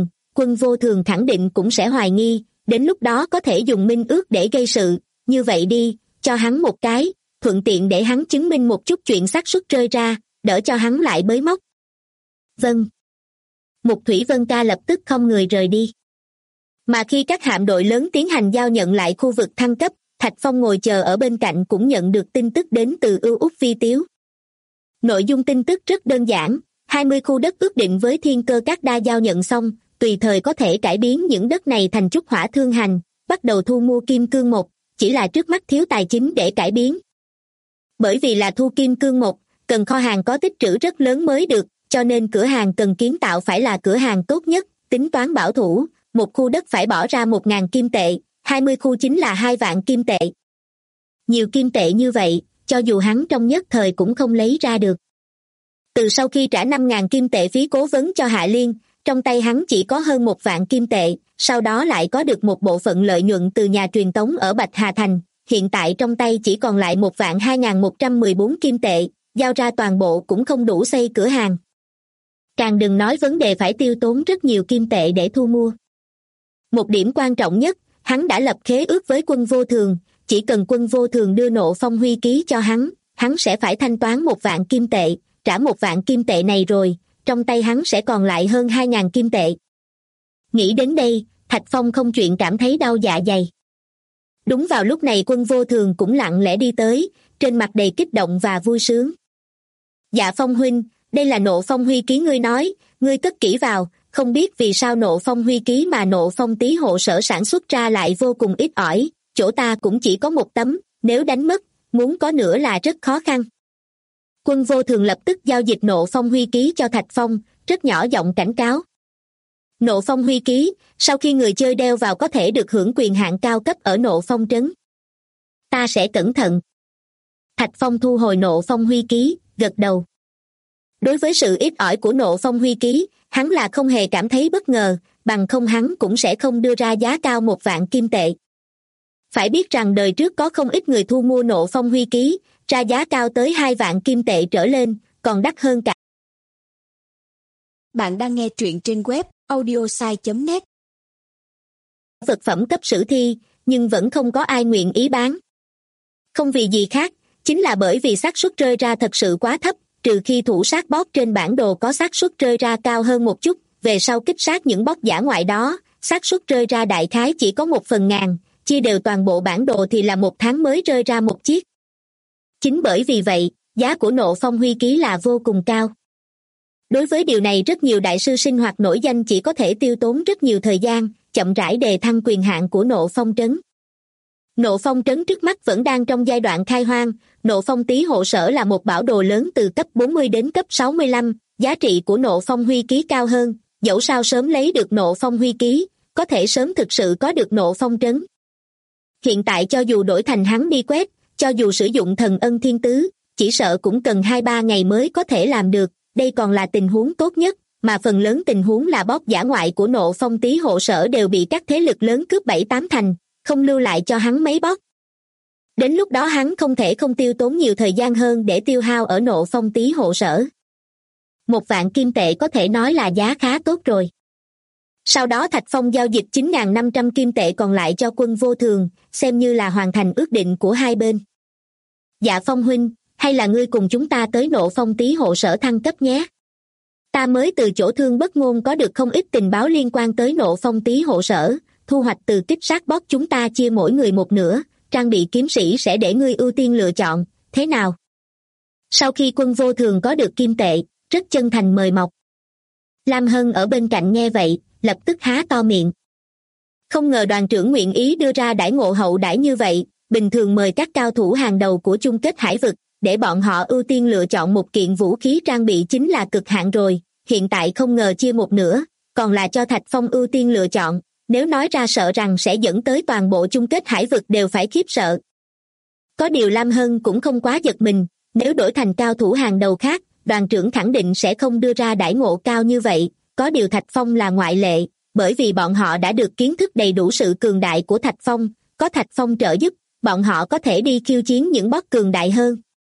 vô thường khẳng định cũng sẽ hoài nghi, đến lúc đó có thể dùng minh ước để gây sự, như vậy đi, cho hắn một cái, thuận tiện để hắn chứng minh một chút chuyện xác suất rơi ra, đỡ cho hắn lại bới móc. Vâng. Mục Thủy Vân Ca lập tức không người rời đi. Mà khi các hạm đội lớn tiến hành giao nhận lại khu vực thăng cấp, Thạch Phong ngồi chờ ở bên cạnh cũng nhận được tin tức đến từ Ưu Úc Vi Tiếu. Nội dung tin tức rất đơn giản, 20 khu đất ước định với Thiên Cơ Các đã giao nhận xong, tùy thời có thể cải biến những đất này thành trúc hỏa thương hành, bắt đầu thu mua kim cương một, chỉ là trước mắt thiếu tài chính để cải biến. Bởi vì là thu kim cương một, cần kho hàng có tích trữ rất lớn mới được, cho nên cửa hàng cần kiến tạo phải là cửa hàng tốt nhất, tính toán bảo thủ, một khu đất phải bỏ ra 1.000 kim tệ, 20 khu chính là 2 vạn kim tệ. Nhiều kim tệ như vậy, cho dù hắn trong nhất thời cũng không lấy ra được. Từ sau khi trả 5.000 kim tệ phí cố vấn cho Hạ Liên, trong tay hắn chỉ có hơn 1 vạn kim tệ, sau đó lại có được một bộ phận lợi nhuận từ nhà truyền tống ở Bạch Hà Thành, hiện tại trong tay chỉ còn lại 1 vạn 2.114 kim tệ, giao ra toàn bộ cũng không đủ xây cửa hàng. Càng đừng nói vấn đề phải tiêu tốn rất nhiều kim tệ để thu mua. Một điểm quan trọng nhất, hắn đã lập khế ước với Quân Vô Thường, chỉ cần Quân Vô Thường đưa Nộ Phong Huy ký cho hắn sẽ phải thanh toán 1 vạn kim tệ, trả 1 vạn kim tệ này rồi, trong tay hắn sẽ còn lại hơn 2.000 kim tệ. Nghĩ đến đây, Thạch Phong không chuyện cảm thấy đau dạ dày. Đúng vào lúc này Quân Vô Thường cũng lặng lẽ đi tới, trên mặt đầy kích động và vui sướng. Dạ Phong huynh, đây là Nộ Phong Huy ký ngươi nói, ngươi cất kỹ vào, không biết vì sao Nộ Phong Huy ký mà Nộ Phong Tý hộ sở sản xuất ra lại vô cùng ít ỏi, chỗ ta cũng chỉ có 1 tấm, nếu đánh mất, muốn có nữa là rất khó khăn. Quân Vô Thường lập tức giao dịch Nộ Phong Huy ký cho Thạch Phong, rất nhỏ giọng cảnh cáo. Nộ Phong Huy ký, sau khi người chơi đeo vào có thể được hưởng quyền hạn cao cấp ở Nộ Phong trấn. Ta sẽ cẩn thận. Thạch Phong thu hồi Nộ Phong Huy ký, gật đầu. Đối với sự ít ỏi của Nộ Phong Huy ký, hắn là không hề cảm thấy bất ngờ, bằng không hắn cũng sẽ không đưa ra giá cao 1 vạn kim tệ. Phải biết rằng đời trước có không ít người thu mua Nộ Phong Huy ký, ra giá cao tới 2 vạn kim tệ trở lên, còn đắt hơn cả. Bạn đang nghe truyện trên web audiosai.net. Vật phẩm cấp sử thi, nhưng vẫn không có ai nguyện ý bán. Không vì gì khác, chính là bởi vì xác suất rơi ra thật sự quá thấp, trừ khi thủ sát boss trên bản đồ có xác suất rơi ra cao hơn một chút, về sau kích sát những boss giả ngoại đó, xác suất rơi ra đại khái chỉ có 1/1000, chia đều toàn bộ bản đồ thì là 1 tháng mới rơi ra một chiếc. Chính bởi vì vậy, giá của Nộ Phong Huy ký là vô cùng cao. Đối với điều này rất nhiều đại sư sinh hoạt nổi danh chỉ có thể tiêu tốn rất nhiều thời gian, chậm rãi đề thăng quyền hạn của Nộ Phong trấn. Nộ Phong trấn trước mắt vẫn đang trong giai đoạn khai hoang, Nộ Phong Tý hộ sở là một bảo đồ lớn từ cấp 40 đến cấp 65, giá trị của Nộ Phong Huy ký cao hơn, dẫu sao sớm lấy được Nộ Phong Huy ký, có thể sớm thực sự có được Nộ Phong trấn. Hiện tại cho dù đổi thành hắn đi quét, cho dù sử dụng thần ân thiên tứ, chỉ sợ cũng cần 2-3 ngày mới có thể làm được, đây còn là tình huống tốt nhất, mà phần lớn tình huống là boss giả ngoại của Nộ Phong Tý hộ sở đều bị các thế lực lớn cướp 7-8 thành, không lưu lại cho hắn mấy boss. Đến lúc đó hắn không thể không tiêu tốn nhiều thời gian hơn để tiêu hao ở Nộ Phong Tý hộ sở. 1 vạn kim tệ có thể nói là giá khá tốt rồi. Sau đó Thạch Phong giao dịch 9.500 kim tệ còn lại cho Quân Vô Thường, xem như là hoàn thành ước định của hai bên. Dạ Phong huynh, hay là ngươi cùng chúng ta tới Nộ Phong Tý hộ sở thăng cấp nhé. Ta mới từ chỗ Thương Bất Ngôn có được không ít tình báo liên quan tới Nộ Phong Tý hộ sở, thu hoạch từ kích sát boss chúng ta chia mỗi người một nửa, trang bị kiếm sĩ sẽ để ngươi ưu tiên lựa chọn, thế nào? Sau khi Quân Vô Thường có được kim tệ, rất chân thành mời mọc. Lam Hân ở bên cạnh nghe vậy, lập tức há to miệng. Không ngờ đoàn trưởng nguyện ý đưa ra đãi ngộ hậu đãi như vậy, bình thường mời các cao thủ hàng đầu của chung kết hải vực, để bọn họ ưu tiên lựa chọn một kiện vũ khí trang bị chính là cực hạn rồi, hiện tại không ngờ chia một nửa, còn là cho Thạch Phong ưu tiên lựa chọn, nếu nói ra sợ rằng sẽ dẫn tới toàn bộ chung kết hải vực đều phải khiếp sợ. Có điều Lam Hân cũng không quá giật mình, nếu đổi thành cao thủ hàng đầu khác, đoàn trưởng khẳng định sẽ không đưa ra đãi ngộ cao như vậy, có điều Thạch Phong là ngoại lệ, bởi vì bọn họ đã được kiến thức đầy đủ sự cường đại của Thạch Phong, có Thạch Phong trợ giúp, bọn họ có thể đi khiêu chiến những boss cường đại hơn.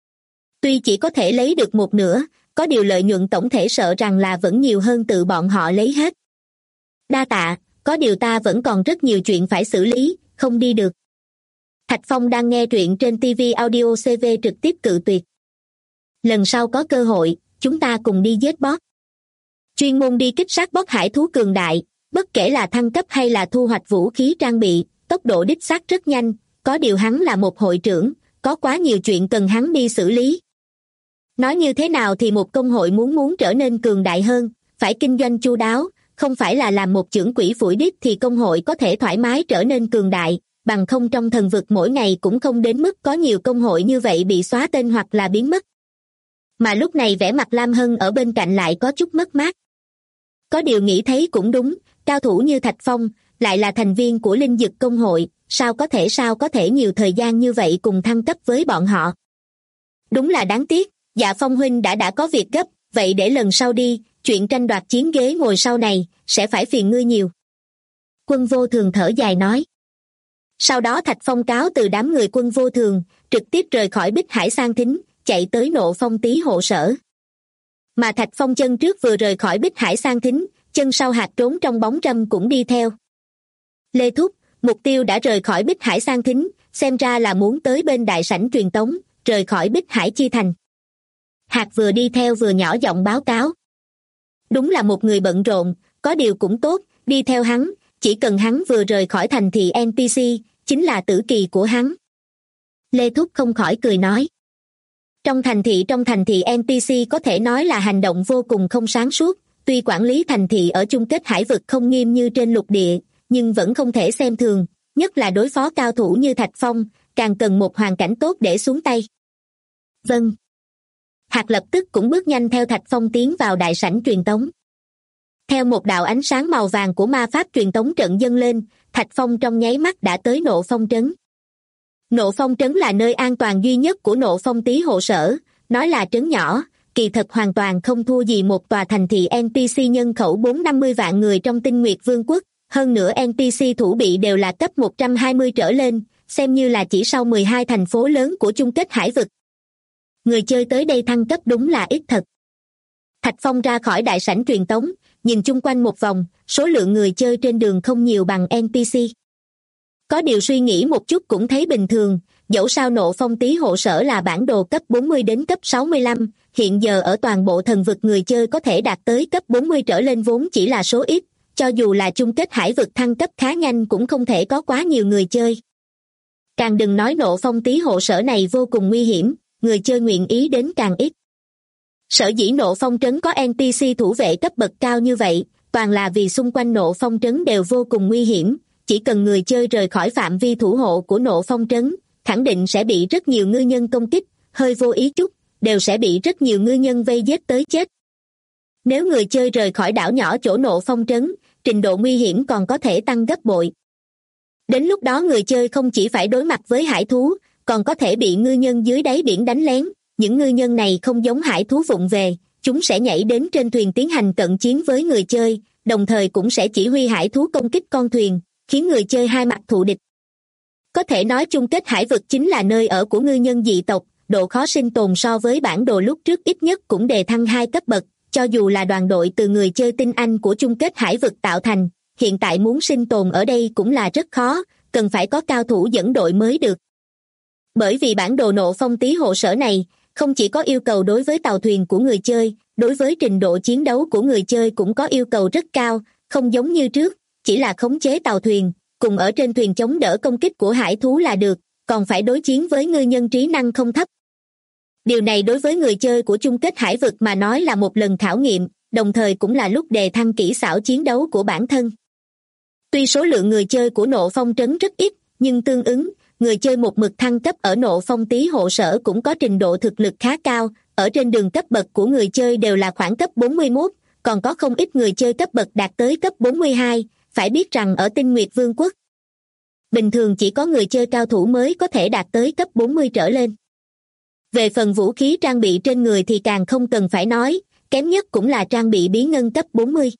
Tuy chỉ có thể lấy được một nửa, có điều lợi nhuận tổng thể sợ rằng là vẫn nhiều hơn tự bọn họ lấy hết. Đa tạ, có điều ta vẫn còn rất nhiều chuyện phải xử lý, không đi được. Thạch Phong đang nghe truyện trên TV Audio CV trực tiếp cự tuyệt. Lần sau có cơ hội, chúng ta cùng đi giết boss. Chuyên môn đi kích sát boss hải thú cường đại, bất kể là thăng cấp hay là thu hoạch vũ khí trang bị, tốc độ đích xác rất nhanh, có điều hắn là một hội trưởng, có quá nhiều chuyện cần hắn đi xử lý. Nói như thế nào thì một công hội muốn trở nên cường đại hơn, phải kinh doanh chu đáo, không phải là làm một chưởng quỷ phủi đít thì công hội có thể thoải mái trở nên cường đại, bằng không trong thần vực mỗi ngày cũng không đến mức có nhiều công hội như vậy bị xóa tên hoặc là biến mất. Mà lúc này vẻ mặt Lam Hân ở bên cạnh lại có chút mất mát. Có điều nghĩ thấy cũng đúng, cao thủ như Thạch Phong, lại là thành viên của Linh Dực công hội, sao có thể nhiều thời gian như vậy cùng thăng cấp với bọn họ. Đúng là đáng tiếc, Dạ Phong huynh đã có việc gấp, vậy để lần sau đi, chuyện tranh đoạt chiến ghế ngồi sau này, sẽ phải phiền ngươi nhiều. Quân Vô Thường thở dài nói. Sau đó Thạch Phong cáo từ đám người Quân Vô Thường, trực tiếp rời khỏi Bích Hải Sang Thính, chạy tới Nộ Phong Tý hộ sở. Mà Thạch Phong chân trước vừa rời khỏi Bích Hải Sang Thính, chân sau hạt trốn trong bóng râm cũng đi theo. Lê Thúc, mục tiêu đã rời khỏi Bích Hải Sang Thính, xem ra là muốn tới bên đại sảnh truyền tống, rời khỏi Bích Hải Chi Thành. Hạt vừa đi theo vừa nhỏ giọng báo cáo. Đúng là một người bận rộn, có điều cũng tốt, đi theo hắn, chỉ cần hắn vừa rời khỏi thành thì NPC, chính là tử kỳ của hắn. Lê Thúc không khỏi cười nói. Trong thành thị NPC có thể nói là hành động vô cùng không sáng suốt, tuy quản lý thành thị ở chung kết hải vực không nghiêm như trên lục địa, nhưng vẫn không thể xem thường, nhất là đối phó cao thủ như Thạch Phong, càng cần một hoàn cảnh tốt để xuống tay. Vâng. Hạt lập tức cũng bước nhanh theo Thạch Phong tiến vào đại sảnh truyền tống. Theo một đạo ánh sáng màu vàng của ma pháp truyền tống trận dâng lên, Thạch Phong trong nháy mắt đã tới Nộ Phong Trấn. Nộ Phong Trấn là nơi an toàn duy nhất của Nộ Phong Tý hộ sở, nói là trấn nhỏ, kỳ thật hoàn toàn không thua gì một tòa thành thị NPC nhân khẩu 450 vạn người trong Tinh Nguyệt Vương quốc, hơn nữa NPC thủ bị đều là cấp 120 trở lên, xem như là chỉ sau 12 thành phố lớn của chung kết hải vực. Người chơi tới đây thăng cấp đúng là ít thật. Thạch Phong ra khỏi đại sảnh truyền tống, nhìn chung quanh một vòng, số lượng người chơi trên đường không nhiều bằng NPC. Có điều suy nghĩ một chút cũng thấy bình thường, dẫu sao Nộ Phong Tý hộ sở là bản đồ cấp 40 đến cấp 65, hiện giờ ở toàn bộ thần vực người chơi có thể đạt tới cấp 40 trở lên vốn chỉ là số ít, cho dù là chung kết hải vực thăng cấp khá nhanh cũng không thể có quá nhiều người chơi. Càng đừng nói Nộ Phong Tý hộ sở này vô cùng nguy hiểm, người chơi nguyện ý đến càng ít. Sở dĩ Nộ Phong Trấn có NPC thủ vệ cấp bậc cao như vậy, toàn là vì xung quanh Nộ Phong Trấn đều vô cùng nguy hiểm, chỉ cần người chơi rời khỏi phạm vi thủ hộ của Nộ Phong Trấn, khẳng định sẽ bị rất nhiều ngư nhân công kích, hơi vô ý chút, đều sẽ bị rất nhiều ngư nhân vây giết tới chết. Nếu người chơi rời khỏi đảo nhỏ chỗ Nộ Phong Trấn, trình độ nguy hiểm còn có thể tăng gấp bội. Đến lúc đó người chơi không chỉ phải đối mặt với hải thú, còn có thể bị ngư nhân dưới đáy biển đánh lén. Những ngư nhân này không giống hải thú vụng về, chúng sẽ nhảy đến trên thuyền tiến hành cận chiến với người chơi, đồng thời cũng sẽ chỉ huy hải thú công kích con thuyền, khiến người chơi hai mặt thù địch. Có thể nói chung kết hải vực chính là nơi ở của ngư nhân dị tộc, độ khó sinh tồn so với bản đồ lúc trước ít nhất cũng đề thăng 2 cấp bậc, cho dù là đoàn đội từ người chơi tinh anh của chung kết hải vực tạo thành, hiện tại muốn sinh tồn ở đây cũng là rất khó, cần phải có cao thủ dẫn đội mới được. Bởi vì bản đồ Nộ Phong Tý hộ sở này, không chỉ có yêu cầu đối với tàu thuyền của người chơi, đối với trình độ chiến đấu của người chơi cũng có yêu cầu rất cao, không giống như trước, chỉ là khống chế tàu thuyền, cùng ở trên thuyền chống đỡ công kích của hải thú là được, còn phải đối chiến với ngư nhân trí năng không thấp. Điều này đối với người chơi của chung kết hải vực mà nói là một lần khảo nghiệm, đồng thời cũng là lúc đề thăng kỹ xảo chiến đấu của bản thân. Tuy số lượng người chơi của Nộ Phong Trấn rất ít, nhưng tương ứng, người chơi một mực thăng cấp ở Nộ Phong Tý hộ sở cũng có trình độ thực lực khá cao, ở trên đường cấp bậc của người chơi đều là khoảng cấp 41, còn có không ít người chơi cấp bậc đạt tới cấp 42, phải biết rằng ở Tinh Nguyệt Vương quốc, bình thường chỉ có người chơi cao thủ mới có thể đạt tới cấp 40 trở lên. Về phần vũ khí trang bị trên người thì càng không cần phải nói, kém nhất cũng là trang bị bí ngân cấp 40.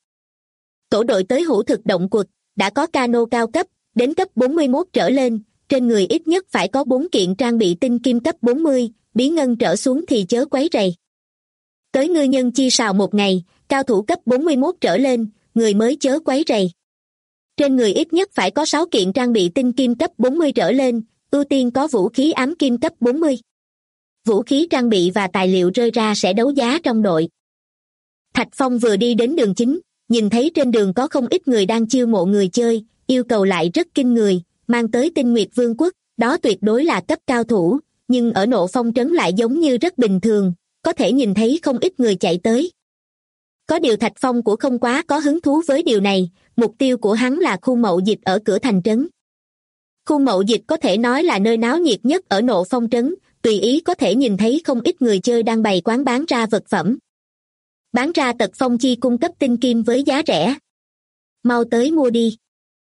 Tổ đội tới hữu thực động quật, đã có cano cao cấp, đến cấp 41 trở lên, trên người ít nhất phải có 4 kiện trang bị tinh kim cấp 40, bí ngân trở xuống thì chớ quấy rầy. Tới ngư nhân chi sào một ngày, cao thủ cấp 41 trở lên, người mới chớ quấy rầy. Trên người ít nhất phải có 6 kiện trang bị tinh kim cấp 40 trở lên, ưu tiên có vũ khí ám kim cấp 40. Vũ khí trang bị và tài liệu rơi ra sẽ đấu giá trong đội. Thạch Phong vừa đi đến đường chính, nhìn thấy trên đường có không ít người đang chiêu mộ người chơi, yêu cầu lại rất kinh người, mang tới Tinh Nguyệt Vương quốc, đó tuyệt đối là cấp cao thủ, nhưng ở Nộ Phong Trấn lại giống như rất bình thường, có thể nhìn thấy không ít người chạy tới. Có điều Thạch Phong cũng không quá có hứng thú với điều này, mục tiêu của hắn là khu mậu dịch ở cửa thành trấn. Khu mậu dịch có thể nói là nơi náo nhiệt nhất ở Nộ Phong Trấn, tùy ý có thể nhìn thấy không ít người chơi đang bày quán bán ra vật phẩm. Bán ra tật phong chi cung cấp tinh kim với giá rẻ. Mau tới mua đi.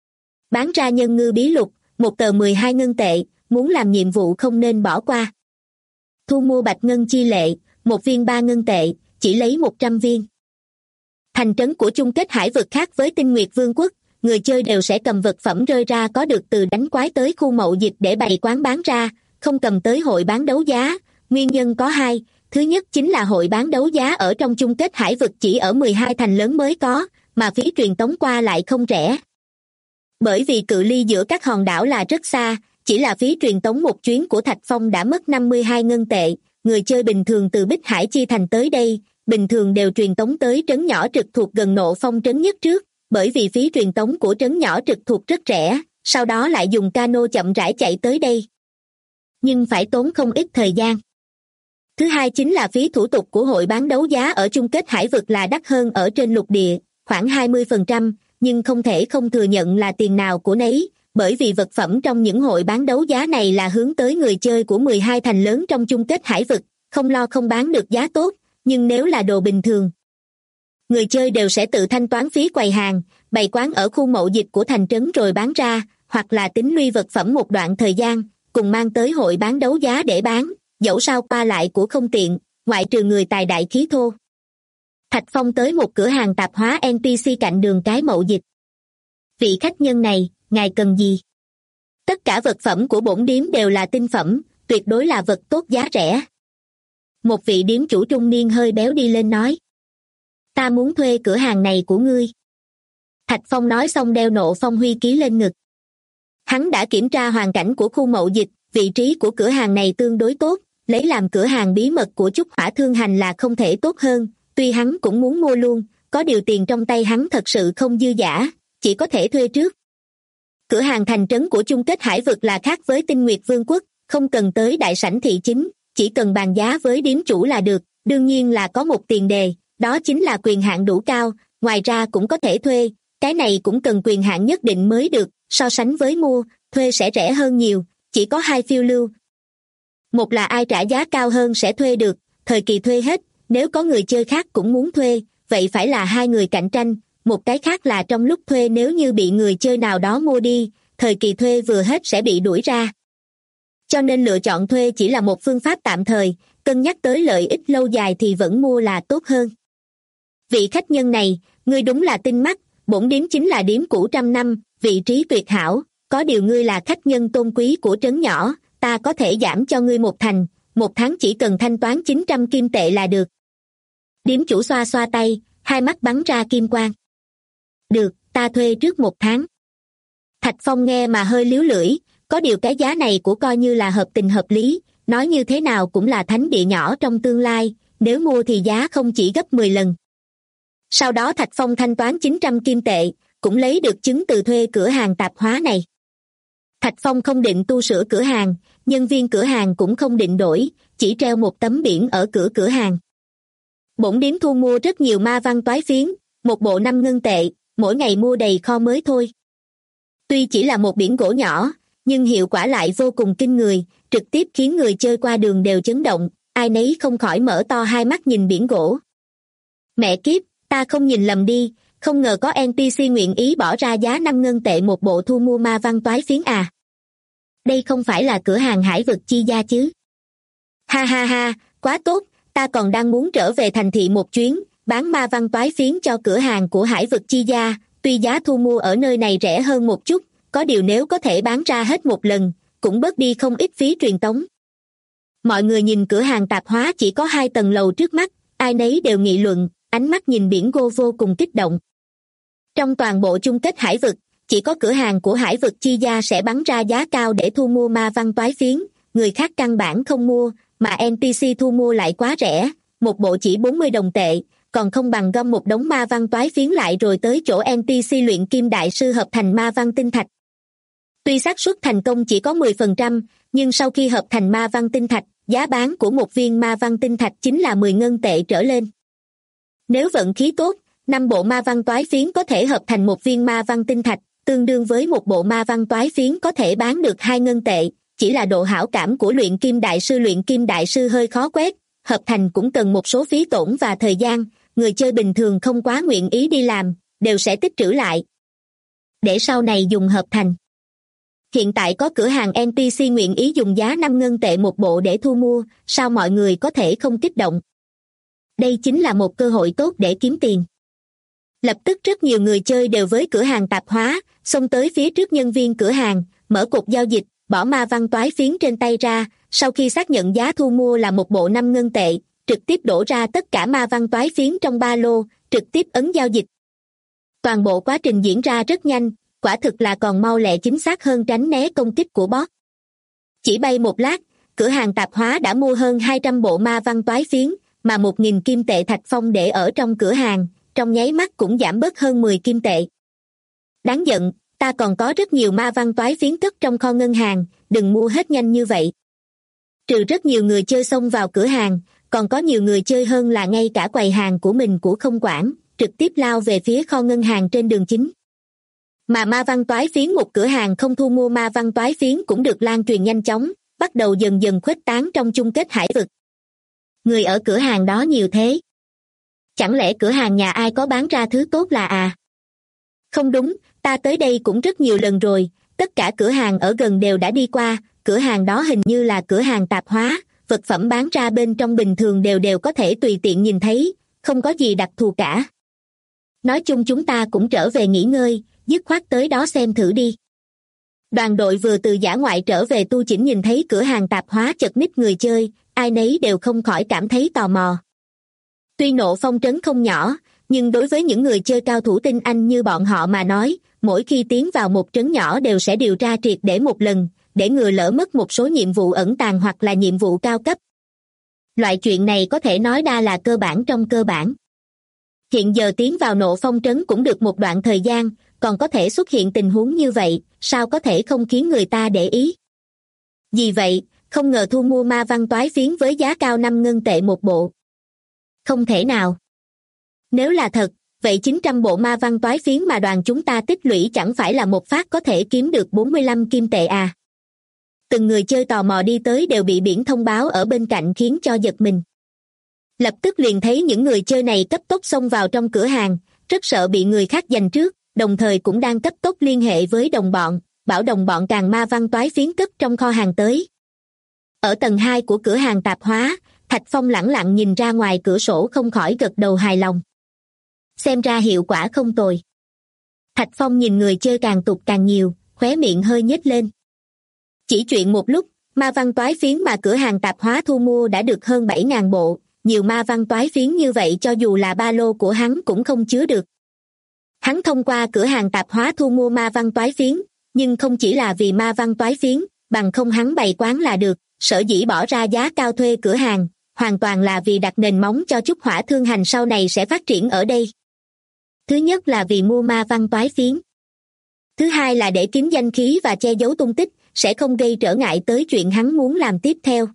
Bán ra nhân ngư bí lục, một tờ 12 ngân tệ, muốn làm nhiệm vụ không nên bỏ qua. Thu mua bạch ngân chi lệ, một viên 3 ngân tệ, chỉ lấy 100 viên. Thành trấn của chung kết hải vực khác với Tinh Nguyệt Vương quốc, người chơi đều sẽ cầm vật phẩm rơi ra có được từ đánh quái tới khu mậu dịch để bày quán bán ra, không cầm tới hội bán đấu giá. Nguyên nhân có hai, thứ nhất chính là hội bán đấu giá ở trong chung kết hải vực chỉ ở 12 thành lớn mới có, mà phí truyền tống qua lại không rẻ. Bởi vì cự ly giữa các hòn đảo là rất xa, chỉ là phí truyền tống một chuyến của Thạch Phong đã mất 52 ngân tệ, người chơi bình thường từ Bích Hải Chi Thành tới đây, bình thường đều truyền tống tới trấn nhỏ trực thuộc gần Nộ Phong trấn nhất trước, bởi vì phí truyền tống của trấn nhỏ trực thuộc rất rẻ, sau đó lại dùng cano chậm rãi chạy tới đây. Nhưng phải tốn không ít thời gian. Thứ hai chính là phí thủ tục của hội bán đấu giá ở chung kết hải vực là đắt hơn ở trên lục địa, khoảng 20%, nhưng không thể không thừa nhận là tiền nào của nấy, bởi vì vật phẩm trong những hội bán đấu giá này là hướng tới người chơi của 12 thành lớn trong chung kết hải vực, không lo không bán được giá tốt, nhưng nếu là đồ bình thường, người chơi đều sẽ tự thanh toán phí quầy hàng, bày quán ở khu mậu dịch của thành trấn rồi bán ra, hoặc là tính nuôi vật phẩm một đoạn thời gian, cùng mang tới hội bán đấu giá để bán, dẫu sao qua lại của không tiện, ngoại trừ người tài đại khí thô. Thạch Phong tới một cửa hàng tạp hóa NPC cạnh đường cái mậu dịch. Vị khách nhân này, ngài cần gì? Tất cả vật phẩm của bổn điếm đều là tinh phẩm, tuyệt đối là vật tốt giá rẻ. Một vị điếm chủ trung niên hơi béo đi lên nói. Ta muốn thuê cửa hàng này của ngươi. Thạch Phong nói xong đeo Nộ Phong huy ký lên ngực. Hắn đã kiểm tra hoàn cảnh của khu mậu dịch, vị trí của cửa hàng này tương đối tốt, lấy làm cửa hàng bí mật của Trúc Hỏa Thương Hành là không thể tốt hơn, tuy hắn cũng muốn mua luôn, có điều tiền trong tay hắn thật sự không dư dả, chỉ có thể thuê trước. Cửa hàng thành trấn của chung kết hải vực là khác với Tinh Nguyệt Vương quốc, không cần tới đại sảnh thị chính, chỉ cần bàn giá với điếm chủ là được, đương nhiên là có một tiền đề, đó chính là quyền hạn đủ cao, ngoài ra cũng có thể thuê, cái này cũng cần quyền hạn nhất định mới được, so sánh với mua, thuê sẽ rẻ hơn nhiều, chỉ có hai phiêu lưu. Một là ai trả giá cao hơn sẽ thuê được, thời kỳ thuê hết, nếu có người chơi khác cũng muốn thuê, vậy phải là hai người cạnh tranh, một cái khác là trong lúc thuê nếu như bị người chơi nào đó mua đi, thời kỳ thuê vừa hết sẽ bị đuổi ra. Cho nên lựa chọn thuê chỉ là một phương pháp tạm thời, cân nhắc tới lợi ích lâu dài thì vẫn mua là tốt hơn. Vị khách nhân này, ngươi đúng là tinh mắt, bổn điếm chính là điếm cũ trăm năm, vị trí tuyệt hảo, có điều ngươi là khách nhân tôn quý của trấn nhỏ, ta có thể giảm cho ngươi một thành, một tháng chỉ cần thanh toán 900 kim tệ là được. Điếm chủ xoa xoa tay, hai mắt bắn ra kim quang. Được, ta thuê trước một tháng. Thạch Phong nghe mà hơi líu lưỡi, có điều cái giá này của coi như là hợp tình hợp lý, nói như thế nào cũng là thánh địa nhỏ trong tương lai, nếu mua thì giá không chỉ gấp 10 lần. Sau đó Thạch Phong thanh toán 900 kim tệ, cũng lấy được chứng từ thuê cửa hàng tạp hóa này. Thạch Phong không định tu sửa cửa hàng, nhân viên cửa hàng cũng không định đổi, chỉ treo một tấm biển ở cửa cửa hàng. Bổn điếm thu mua rất nhiều ma văn toái phiến, một bộ 5 ngân tệ, mỗi ngày mua đầy kho mới thôi. Tuy chỉ là một biển gỗ nhỏ, nhưng hiệu quả lại vô cùng kinh người, trực tiếp khiến người chơi qua đường đều chấn động, ai nấy không khỏi mở to hai mắt nhìn biển gỗ. Mẹ kiếp, ta không nhìn lầm đi, không ngờ có NPC nguyện ý bỏ ra giá 5 ngân tệ một bộ thu mua ma văn toái phiến à. Đây không phải là cửa hàng Hải Vực Chi Gia chứ? Ha ha ha, quá tốt, ta còn đang muốn trở về thành thị một chuyến, bán ma văn toái phiến cho cửa hàng của Hải Vực Chi Gia, tuy giá thu mua ở nơi này rẻ hơn một chút, có điều nếu có thể bán ra hết một lần, cũng bớt đi không ít phí truyền tống. Mọi người nhìn cửa hàng tạp hóa chỉ có 2 tầng lầu trước mắt, ai nấy đều nghị luận, ánh mắt nhìn biển gô vô cùng kích động. Trong toàn bộ chung kết hải vực, chỉ có cửa hàng của Hải Vực Chi Gia sẽ bắn ra giá cao để thu mua ma văn toái phiến, người khác căn bản không mua, mà NPC thu mua lại quá rẻ, một bộ chỉ 40 đồng tệ, còn không bằng gom một đống ma văn toái phiến lại rồi tới chỗ NPC luyện kim đại sư hợp thành ma văn tinh thạch. Tuy xác suất thành công chỉ có 10%, nhưng sau khi hợp thành ma văn tinh thạch, giá bán của một viên ma văn tinh thạch chính là 10 ngân tệ trở lên. Nếu vận khí tốt, 5 bộ ma văn toái phiến có thể hợp thành một viên ma văn tinh thạch, tương đương với một bộ ma văn toái phiến có thể bán được 2 ngân tệ, chỉ là độ hảo cảm của luyện kim đại sư hơi khó quét, hợp thành cũng cần một số phí tổn và thời gian, người chơi bình thường không quá nguyện ý đi làm, đều sẽ tích trữ lại, để sau này dùng hợp thành. Hiện tại có cửa hàng NPC nguyện ý dùng giá 5 ngân tệ một bộ để thu mua, sao mọi người có thể không kích động? Đây chính là một cơ hội tốt để kiếm tiền. Lập tức rất nhiều người chơi đều với cửa hàng tạp hóa, xông tới phía trước nhân viên cửa hàng, mở cục giao dịch, bỏ ma văn toái phiến trên tay ra, sau khi xác nhận giá thu mua là một bộ 5 ngân tệ, trực tiếp đổ ra tất cả ma văn toái phiến trong ba lô, trực tiếp ấn giao dịch. Toàn bộ quá trình diễn ra rất nhanh, quả thực là còn mau lẹ chính xác hơn tránh né công kích của bot. Chỉ bay một lát, cửa hàng tạp hóa đã mua hơn 200 bộ ma văn toái phiến, mà 1.000 kim tệ Thạch Phong để ở trong cửa hàng, trong nháy mắt cũng giảm bớt hơn 10 kim tệ. Đáng giận, ta còn có rất nhiều ma văn toái phiến cất trong kho ngân hàng, đừng mua hết nhanh như vậy. Trừ rất nhiều người chơi xông vào cửa hàng, còn có nhiều người chơi hơn là ngay cả quầy hàng của mình cũng không quản, trực tiếp lao về phía kho ngân hàng trên đường chính. Mà ma văn toái phiến một cửa hàng không thu mua ma văn toái phiến cũng được lan truyền nhanh chóng, bắt đầu dần dần khuếch tán trong chung kết hải vực. Người ở cửa hàng đó nhiều thế. Chẳng lẽ cửa hàng nhà ai có bán ra thứ tốt là à? Không đúng, ta tới đây cũng rất nhiều lần rồi, tất cả cửa hàng ở gần đều đã đi qua, cửa hàng đó hình như là cửa hàng tạp hóa, vật phẩm bán ra bên trong bình thường đều có thể tùy tiện nhìn thấy, không có gì đặc thù cả. Nói chung chúng ta cũng trở về nghỉ ngơi, dứt khoát tới đó xem thử đi. Đoàn đội vừa từ dã ngoại trở về tu chỉnh nhìn thấy cửa hàng tạp hóa chật ních người chơi, ai nấy đều không khỏi cảm thấy tò mò. Tuy Nộ Phong trấn không nhỏ, nhưng đối với những người chơi cao thủ tinh anh như bọn họ mà nói, mỗi khi tiến vào một trấn nhỏ đều sẽ điều tra triệt để một lần, để ngừa lỡ mất một số nhiệm vụ ẩn tàng hoặc là nhiệm vụ cao cấp. Loại chuyện này có thể nói đa là cơ bản trong cơ bản. Hiện giờ tiến vào Nộ Phong trấn cũng được một đoạn thời gian, còn có thể xuất hiện tình huống như vậy, sao có thể không khiến người ta để ý. Vì vậy, không ngờ thu mua ma văn toái phiến với giá cao 5 ngân tệ một bộ. Không thể nào. Nếu là thật, vậy 900 bộ ma văn toái phiến mà đoàn chúng ta tích lũy chẳng phải là một phát có thể kiếm được 45 kim tệ à. Từng người chơi tò mò đi tới đều bị biển thông báo ở bên cạnh khiến cho giật mình. Lập tức liền thấy những người chơi này cấp tốc xông vào trong cửa hàng, rất sợ bị người khác giành trước, đồng thời cũng đang cấp tốc liên hệ với đồng bọn, bảo đồng bọn càng ma văn toái phiến cất trong kho hàng tới. Ở tầng 2 của cửa hàng tạp hóa, Thạch Phong lẳng lặng nhìn ra ngoài cửa sổ không khỏi gật đầu hài lòng. Xem ra hiệu quả không tồi. Thạch Phong nhìn người chơi càng tụt càng nhiều, khóe miệng hơi nhếch lên. Chỉ chuyện một lúc, ma văn toái phiến mà cửa hàng tạp hóa thu mua đã được hơn 7.000 bộ, nhiều ma văn toái phiến như vậy cho dù là ba lô của hắn cũng không chứa được. Hắn thông qua cửa hàng tạp hóa thu mua ma văn toái phiến, nhưng không chỉ là vì ma văn toái phiến, bằng không hắn bày quán là được, sở dĩ bỏ ra giá cao thuê cửa hàng, hoàn toàn là vì đặt nền móng cho Trúc Hỏa Thương Hành sau này sẽ phát triển ở đây. Thứ nhất là vì mua ma văn toái phiến. Thứ hai là để kiếm danh khí và che giấu tung tích, sẽ không gây trở ngại tới chuyện hắn muốn làm tiếp theo.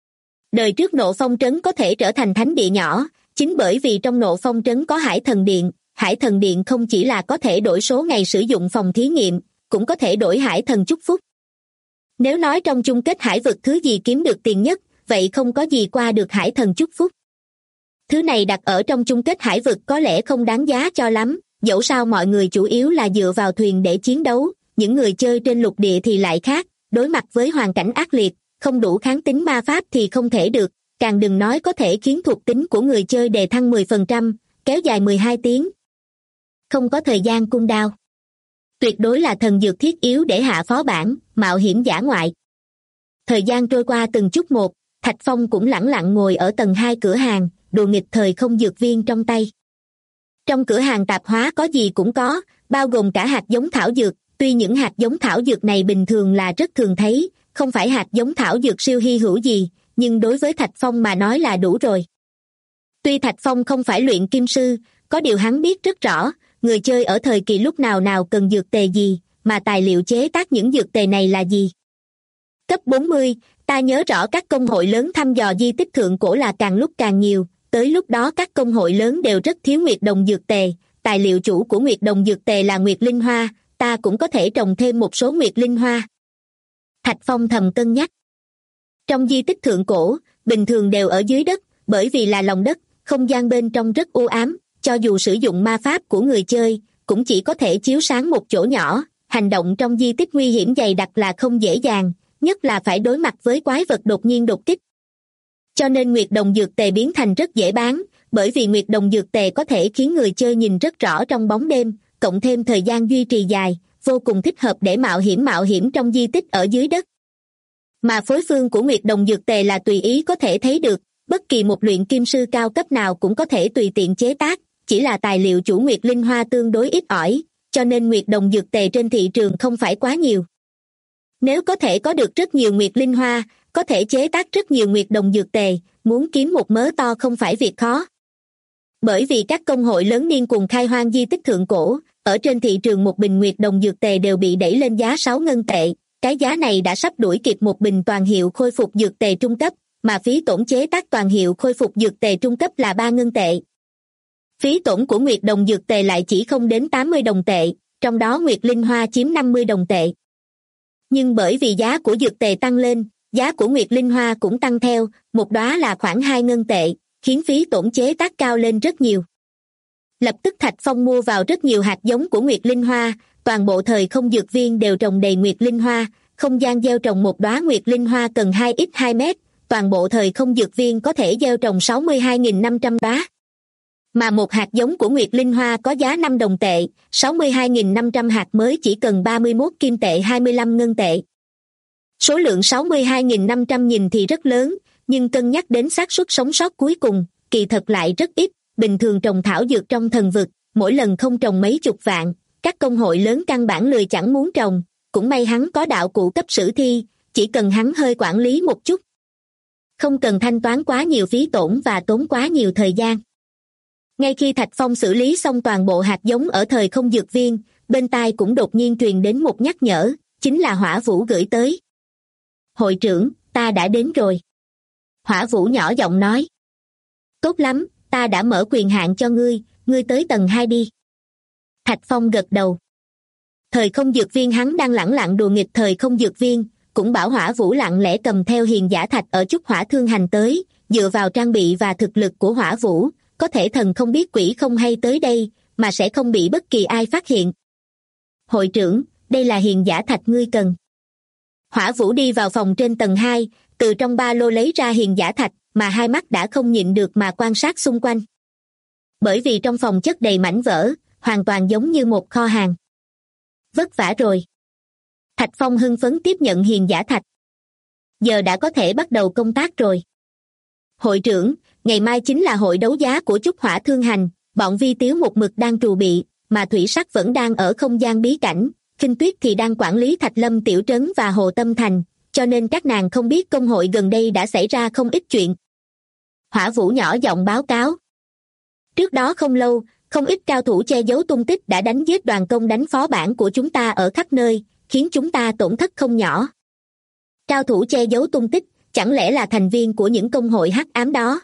Đời trước Nộ Phong trấn có thể trở thành thánh địa nhỏ, chính bởi vì trong Nộ Phong trấn có Hải Thần Điện. Hải Thần Điện không chỉ là có thể đổi số ngày sử dụng phòng thí nghiệm, cũng có thể đổi Hải Thần chúc phúc. Nếu nói trong chung kết hải vực thứ gì kiếm được tiền nhất, vậy không có gì qua được Hải Thần chúc phúc. Thứ này đặt ở trong chung kết hải vực có lẽ không đáng giá cho lắm, dẫu sao mọi người chủ yếu là dựa vào thuyền để chiến đấu, những người chơi trên lục địa thì lại khác, đối mặt với hoàn cảnh ác liệt, không đủ kháng tính ma pháp thì không thể được, càng đừng nói có thể khiến thuộc tính của người chơi đề thăng 10%, kéo dài 12 tiếng. Không có thời gian cooldown. Tuyệt đối là thần dược thiết yếu để hạ phó bản, mạo hiểm dã ngoại. Thời gian trôi qua từng chút một, Thạch Phong cũng lẳng lặng ngồi ở tầng 2 cửa hàng, đùa nghịch thời không dược viên trong tay. Trong cửa hàng tạp hóa có gì cũng có, bao gồm cả hạt giống thảo dược, tuy những hạt giống thảo dược này bình thường là rất thường thấy, không phải hạt giống thảo dược siêu hy hữu gì, nhưng đối với Thạch Phong mà nói là đủ rồi. Tuy Thạch Phong không phải luyện kim sư, có điều hắn biết rất rõ, người chơi ở thời kỳ lúc nào nào cần dược tề gì, mà tài liệu chế tác những dược tề này là gì. Cấp 40, ta nhớ rõ các công hội lớn thăm dò di tích thượng cổ là càng lúc càng nhiều, tới lúc đó các công hội lớn đều rất thiếu nguyệt đồng dược tề, tài liệu chủ của nguyệt đồng dược tề là nguyệt linh hoa, ta cũng có thể trồng thêm một số nguyệt linh hoa. Thạch Phong thầm cân nhắc. Trong di tích thượng cổ, bình thường đều ở dưới đất, bởi vì là lòng đất, không gian bên trong rất u ám, cho dù sử dụng ma pháp của người chơi, cũng chỉ có thể chiếu sáng một chỗ nhỏ, hành động trong di tích nguy hiểm dày đặc là không dễ dàng, nhất là phải đối mặt với quái vật đột nhiên đột kích. Cho nên nguyệt đồng dược tề biến thành rất dễ bán, Bởi vì nguyệt đồng dược tề có thể khiến người chơi nhìn rất rõ trong bóng đêm, cộng thêm thời gian duy trì dài, vô cùng thích hợp để mạo hiểm trong di tích ở dưới đất. Mà phối phương của nguyệt đồng dược tề là tùy ý có thể thấy được, bất kỳ một luyện kim sư cao cấp nào cũng có thể tùy tiện chế tác, chỉ là tài liệu chủ nguyệt linh hoa tương đối ít ỏi, cho nên nguyệt đồng dược tề trên thị trường không phải quá nhiều. Nếu có thể có được rất nhiều nguyệt linh hoa, có thể chế tác rất nhiều nguyệt đồng dược tề, muốn kiếm một mớ to không phải việc khó. Bởi vì các công hội lớn điên cuồng khai hoang di tích thượng cổ, ở trên thị trường một bình nguyệt đồng dược tề đều bị đẩy lên giá 6 ngân tệ, cái giá này đã sắp đuổi kịp một bình toàn hiệu khôi phục dược tề trung cấp, mà phí tổn chế tác toàn hiệu khôi phục dược tề trung cấp là 3 ngân tệ. Phí tổn của nguyệt đồng dược tề lại chỉ không đến 80 đồng tệ, trong đó nguyệt linh hoa chiếm 50 đồng tệ. Nhưng bởi vì giá của dược tề tăng lên, giá của nguyệt linh hoa cũng tăng theo, một đóa là khoảng 2 ngân tệ, khiến phí tổn chế tác cao lên rất nhiều. Lập tức Thạch Phong mua vào rất nhiều hạt giống của nguyệt linh hoa, toàn bộ thời không dược viên đều trồng đầy nguyệt linh hoa, không gian gieo trồng một đóa nguyệt linh hoa cần 2x2 mét, toàn bộ thời không dược viên có thể gieo trồng 62.500 đóa. Mà một hạt giống của nguyệt linh hoa có giá 5 đồng tệ, 62.500 hạt mới chỉ cần 31 kim tệ 25 ngân tệ. Số lượng 62.500 nhìn thì rất lớn, nhưng cân nhắc đến xác suất sống sót cuối cùng, kỳ thật lại rất ít. Bình thường trồng thảo dược trong thần vực, mỗi lần không trồng mấy chục vạn, các công hội lớn căn bản lười chẳng muốn trồng, cũng may hắn có đạo cụ cấp sử thi, chỉ cần hắn hơi quản lý một chút. Không cần thanh toán quá nhiều phí tổn và tốn quá nhiều thời gian. Ngay khi Thạch Phong xử lý xong toàn bộ hạt giống ở thời không dược viên, bên tai cũng đột nhiên truyền đến một nhắc nhở, chính là Hỏa Vũ gửi tới. Hội trưởng, ta đã đến rồi. Hỏa Vũ nhỏ giọng nói. Tốt lắm, ta đã mở quyền hạn cho ngươi tới tầng 2 đi. Thạch Phong gật đầu. Thời không dược viên hắn đang lẳng lặng đùa nghịch thời không dược viên, cũng bảo Hỏa Vũ lặng lẽ cầm theo hiền giả thạch ở Chúc Hỏa Thương Hành tới, dựa vào trang bị và thực lực của Hỏa Vũ, có thể thần không biết quỷ không hay tới đây, mà sẽ không bị bất kỳ ai phát hiện. Hội trưởng, đây là hiền giả thạch ngươi cần. Hỏa Vũ đi vào phòng trên tầng 2, từ trong ba lô lấy ra hiền giả thạch, mà hai mắt đã không nhịn được mà quan sát xung quanh. Bởi vì trong phòng chất đầy mảnh vỡ, hoàn toàn giống như một kho hàng. Vất vả rồi. Thạch Phong hưng phấn tiếp nhận hiền giả thạch. Giờ đã có thể bắt đầu công tác rồi. Hội trưởng, ngày mai chính là hội đấu giá của Chúc Hỏa Thương Hành, bọn Vi Tiếu một mực đang trù bị, mà Thủy Sắc vẫn đang ở không gian bí cảnh, Khinh Tuyết thì đang quản lý Thạch Lâm Tiểu Trấn và Hồ Tâm Thành, cho nên các nàng không biết công hội gần đây đã xảy ra không ít chuyện. Hỏa Vũ nhỏ giọng báo cáo. Trước đó không lâu, không ít cao thủ che giấu tung tích đã đánh giết đoàn công đánh phó bản của chúng ta ở khắp nơi, khiến chúng ta tổn thất không nhỏ. Cao thủ che giấu tung tích, chẳng lẽ là thành viên của những công hội hắc ám đó?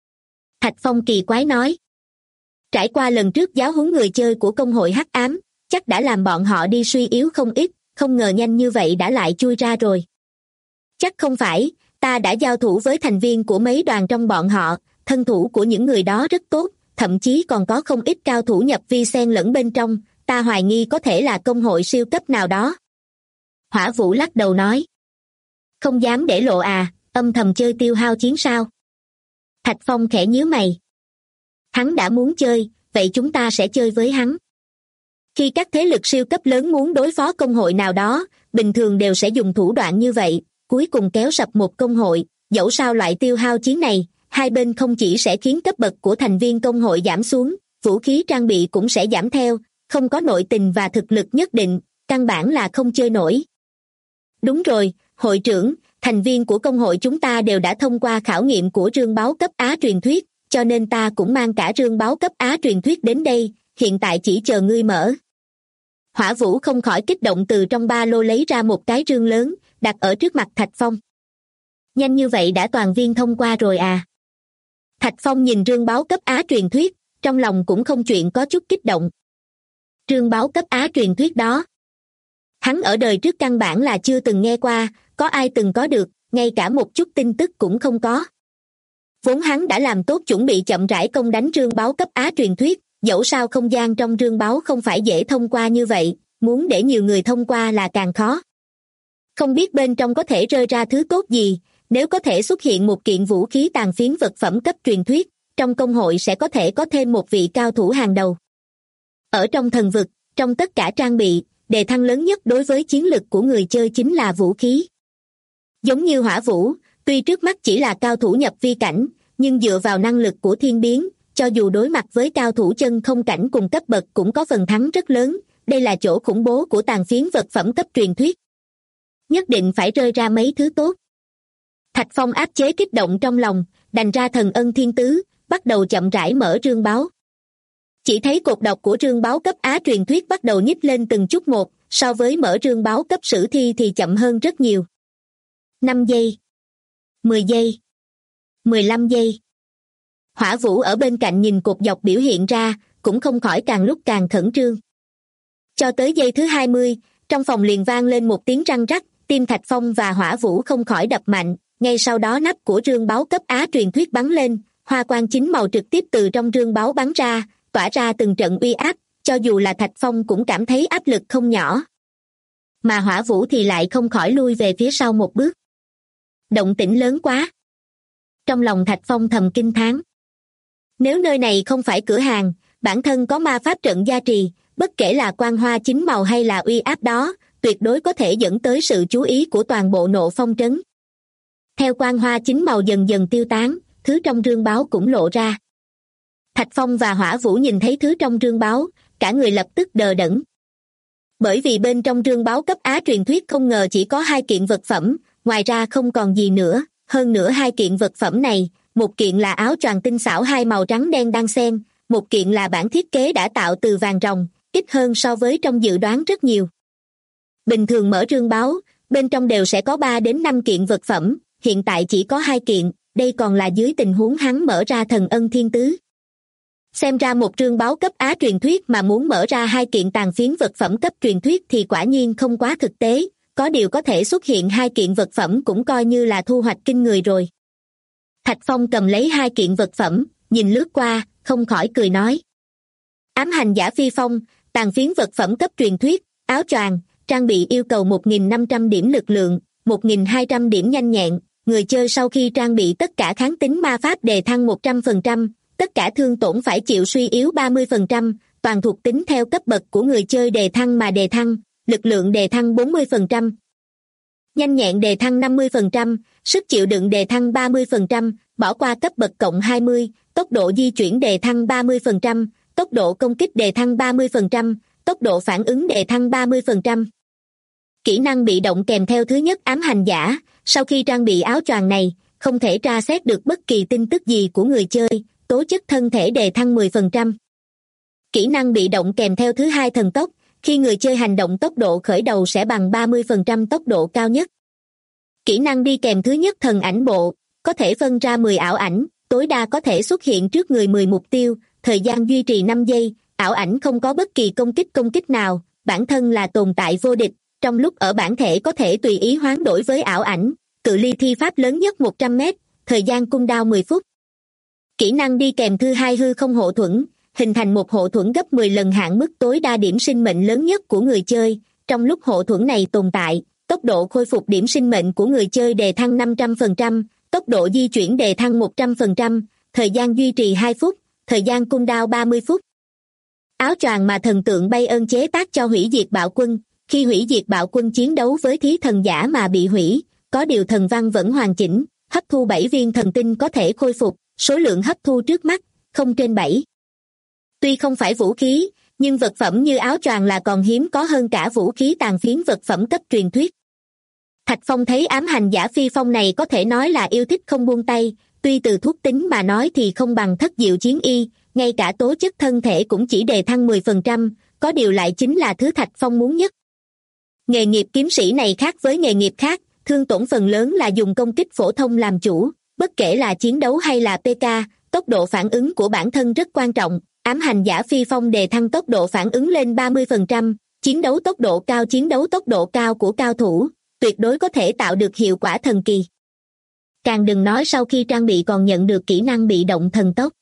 Thạch Phong kỳ quái nói. Trải qua lần trước giáo huấn người chơi của công hội hắc ám, chắc đã làm bọn họ đi suy yếu không ít, không ngờ nhanh như vậy đã lại chui ra rồi. Chắc không phải, ta đã giao thủ với thành viên của mấy đoàn trong bọn họ, thân thủ của những người đó rất tốt, thậm chí còn có không ít cao thủ nhập vi xen lẫn bên trong, ta hoài nghi có thể là công hội siêu cấp nào đó. Hỏa Vũ lắc đầu nói. Không dám để lộ à, âm thầm chơi tiêu hao chiến sao? Thạch Phong khẽ nhíu mày. Hắn đã muốn chơi, vậy chúng ta sẽ chơi với hắn. Khi các thế lực siêu cấp lớn muốn đối phó công hội nào đó, bình thường đều sẽ dùng thủ đoạn như vậy, cuối cùng kéo sập một công hội, dẫu sao loại tiêu hao chiến này, hai bên không chỉ sẽ khiến cấp bậc của thành viên công hội giảm xuống, vũ khí trang bị cũng sẽ giảm theo, không có nội tình và thực lực nhất định, căn bản là không chơi nổi. Đúng rồi, hội trưởng, thành viên của công hội chúng ta đều đã thông qua khảo nghiệm của rương báo cấp Á truyền thuyết, cho nên ta cũng mang cả rương báo cấp Á truyền thuyết đến đây, hiện tại chỉ chờ ngươi mở. Hỏa Vũ không khỏi kích động từ trong ba lô lấy ra một cái rương lớn, đặt ở trước mặt Thạch Phong. Nhanh như vậy đã toàn viên thông qua rồi à? Thạch Phong nhìn rương báo cấp Á truyền thuyết, trong lòng cũng không chuyện có chút kích động. Rương báo cấp Á truyền thuyết đó. Hắn ở đời trước căn bản là chưa từng nghe qua, có ai từng có được, ngay cả một chút tin tức cũng không có. Vốn hắn đã làm tốt chuẩn bị chậm rãi công đánh rương báo cấp Á truyền thuyết, dẫu sao không gian trong rương báo không phải dễ thông qua như vậy, muốn để nhiều người thông qua là càng khó. Không biết bên trong có thể rơi ra thứ tốt gì, nếu có thể xuất hiện một kiện vũ khí tàn phiến vật phẩm cấp truyền thuyết, trong công hội sẽ có thể có thêm một vị cao thủ hàng đầu. Ở trong thần vực, trong tất cả trang bị, đề thăng lớn nhất đối với chiến lực của người chơi chính là vũ khí. Giống như hỏa vũ, tuy trước mắt chỉ là cao thủ nhập vi cảnh, nhưng dựa vào năng lực của thiên biến, cho dù đối mặt với cao thủ chân không cảnh cùng cấp bậc cũng có phần thắng rất lớn. Đây là chỗ khủng bố của tàn phiến vật phẩm cấp truyền thuyết. Nhất định phải rơi ra mấy thứ tốt. Thạch Phong áp chế kích động trong lòng, đành ra thần ân thiên tứ, bắt đầu chậm rãi mở rương báo. Chỉ thấy cột đọc của rương báo cấp Á truyền thuyết bắt đầu nhích lên từng chút một, so với mở rương báo cấp sử thi thì chậm hơn rất nhiều. 5 giây, 10 giây, 15 giây. Hỏa Vũ ở bên cạnh nhìn cột dọc biểu hiện ra, cũng không khỏi càng lúc càng khẩn trương. Cho tới giây thứ 20, trong phòng liền vang lên một tiếng răng rắc, tim Thạch Phong và Hỏa Vũ không khỏi đập mạnh, ngay sau đó nắp của rương báo cấp Á truyền thuyết bắn lên, hoa quang chín màu trực tiếp từ trong rương báo bắn ra, tỏa ra từng trận uy áp, cho dù là Thạch Phong cũng cảm thấy áp lực không nhỏ. Mà Hỏa Vũ thì lại không khỏi lui về phía sau một bước. Động tĩnh lớn quá. Trong lòng Thạch Phong thầm kinh thán. Nếu nơi này không phải cửa hàng, bản thân có ma pháp trận gia trì, bất kể là quang hoa chín màu hay là uy áp đó, tuyệt đối có thể dẫn tới sự chú ý của toàn bộ Nộ Phong trấn. Theo quang hoa chín màu dần dần tiêu tán, thứ trong rương báo cũng lộ ra. Thạch Phong và Hỏa Vũ nhìn thấy thứ trong rương báo, cả người lập tức đờ đẫn. Bởi vì bên trong rương báo cấp Á truyền thuyết không ngờ chỉ có 2 kiện vật phẩm, ngoài ra không còn gì nữa. Hơn nữa 2 kiện vật phẩm này, một kiện là áo choàng tinh xảo 2 màu trắng đen đan xen, một kiện là bản thiết kế đã tạo từ vàng ròng, ít hơn so với trong dự đoán rất nhiều. Bình thường mở rương báo, bên trong đều sẽ có 3 đến 5 kiện vật phẩm, hiện tại chỉ có 2 kiện, đây còn là dưới tình huống hắn mở ra thần ân thiên tứ. Xem ra một rương báo cấp Á truyền thuyết mà muốn mở ra 2 kiện tàn phiến vật phẩm cấp truyền thuyết thì quả nhiên không quá thực tế, có điều có thể xuất hiện 2 kiện vật phẩm cũng coi như là thu hoạch kinh người rồi. Thạch Phong cầm lấy 2 kiện vật phẩm, nhìn lướt qua, không khỏi cười nói. Ám hành giả phi phong, tàn phiến vật phẩm cấp truyền thuyết, áo choàng, trang bị yêu cầu 1.500 điểm lực lượng, 1.200 điểm nhanh nhẹn, người chơi sau khi trang bị tất cả kháng tính ma pháp đề thăng 100%, tất cả thương tổn phải chịu suy yếu 30%, toàn thuộc tính theo cấp bậc của người chơi đề thăng mà đề thăng, lực lượng đề thăng 40%, nhanh nhẹn đề thăng 50%, sức chịu đựng đề thăng 30%, bỏ qua cấp bậc cộng 20, tốc độ di chuyển đề thăng 30%, tốc độ công kích đề thăng 30%, tốc độ phản ứng đề thăng 30%. Kỹ năng bị động kèm theo thứ nhất ám hành giả, sau khi trang bị áo choàng này, không thể tra xét được bất kỳ tin tức gì của người chơi, tố chất thân thể đề thăng 10%. Kỹ năng bị động kèm theo thứ hai thần tốc, khi người chơi hành động tốc độ khởi đầu sẽ bằng 30% tốc độ cao nhất. Kỹ năng đi kèm thứ nhất thần ảnh bộ, có thể phân ra 10 ảo ảnh, tối đa có thể xuất hiện trước người 10 mục tiêu, thời gian duy trì 5 giây, ảo ảnh không có bất kỳ công kích nào, bản thân là tồn tại vô địch, trong lúc ở bản thể có thể tùy ý hoán đổi với ảo ảnh, cự ly thi pháp lớn nhất 100 mét, thời gian cung đao 10 phút. Kỹ năng đi kèm thứ hai hư không hộ thuẫn, hình thành một hộ thuẫn gấp 10 lần hạn mức tối đa điểm sinh mệnh lớn nhất của người chơi, trong lúc hộ thuẫn này tồn tại, tốc độ khôi phục điểm sinh mệnh của người chơi đề thăng 500%, tốc độ di chuyển đề thăng 100%, thời gian duy trì 2 phút, thời gian cung đao 30 phút. Áo choàng mà thần tượng Bay ơn chế tác cho hủy diệt bạo quân, khi hủy diệt bạo quân chiến đấu với thí thần giả mà bị hủy, có điều thần văn vẫn hoàn chỉnh, hấp thu 7 viên thần tinh có thể khôi phục, số lượng hấp thu trước mắt, không trên 7. Tuy không phải vũ khí, nhưng vật phẩm như áo choàng là còn hiếm có hơn cả vũ khí tàn phiến vật phẩm cấp truyền thuyết. Thạch Phong thấy ám hành giả phi phong này có thể nói là yêu thích không buông tay, tuy từ thuốc tính mà nói thì không bằng thất diệu chiến y, ngay cả tố chất thân thể cũng chỉ đề thăng 10%, có điều lại chính là thứ Thạch Phong muốn nhất. Nghề nghiệp kiếm sĩ này khác với nghề nghiệp khác, thương tổn phần lớn là dùng công kích phổ thông làm chủ, bất kể là chiến đấu hay là PK, tốc độ phản ứng của bản thân rất quan trọng. Ám hành giả phi phong đề thăng tốc độ phản ứng lên 30%, chiến đấu tốc độ cao của cao thủ, tuyệt đối có thể tạo được hiệu quả thần kỳ. Càng đừng nói sau khi trang bị còn nhận được kỹ năng bị động thần tốc.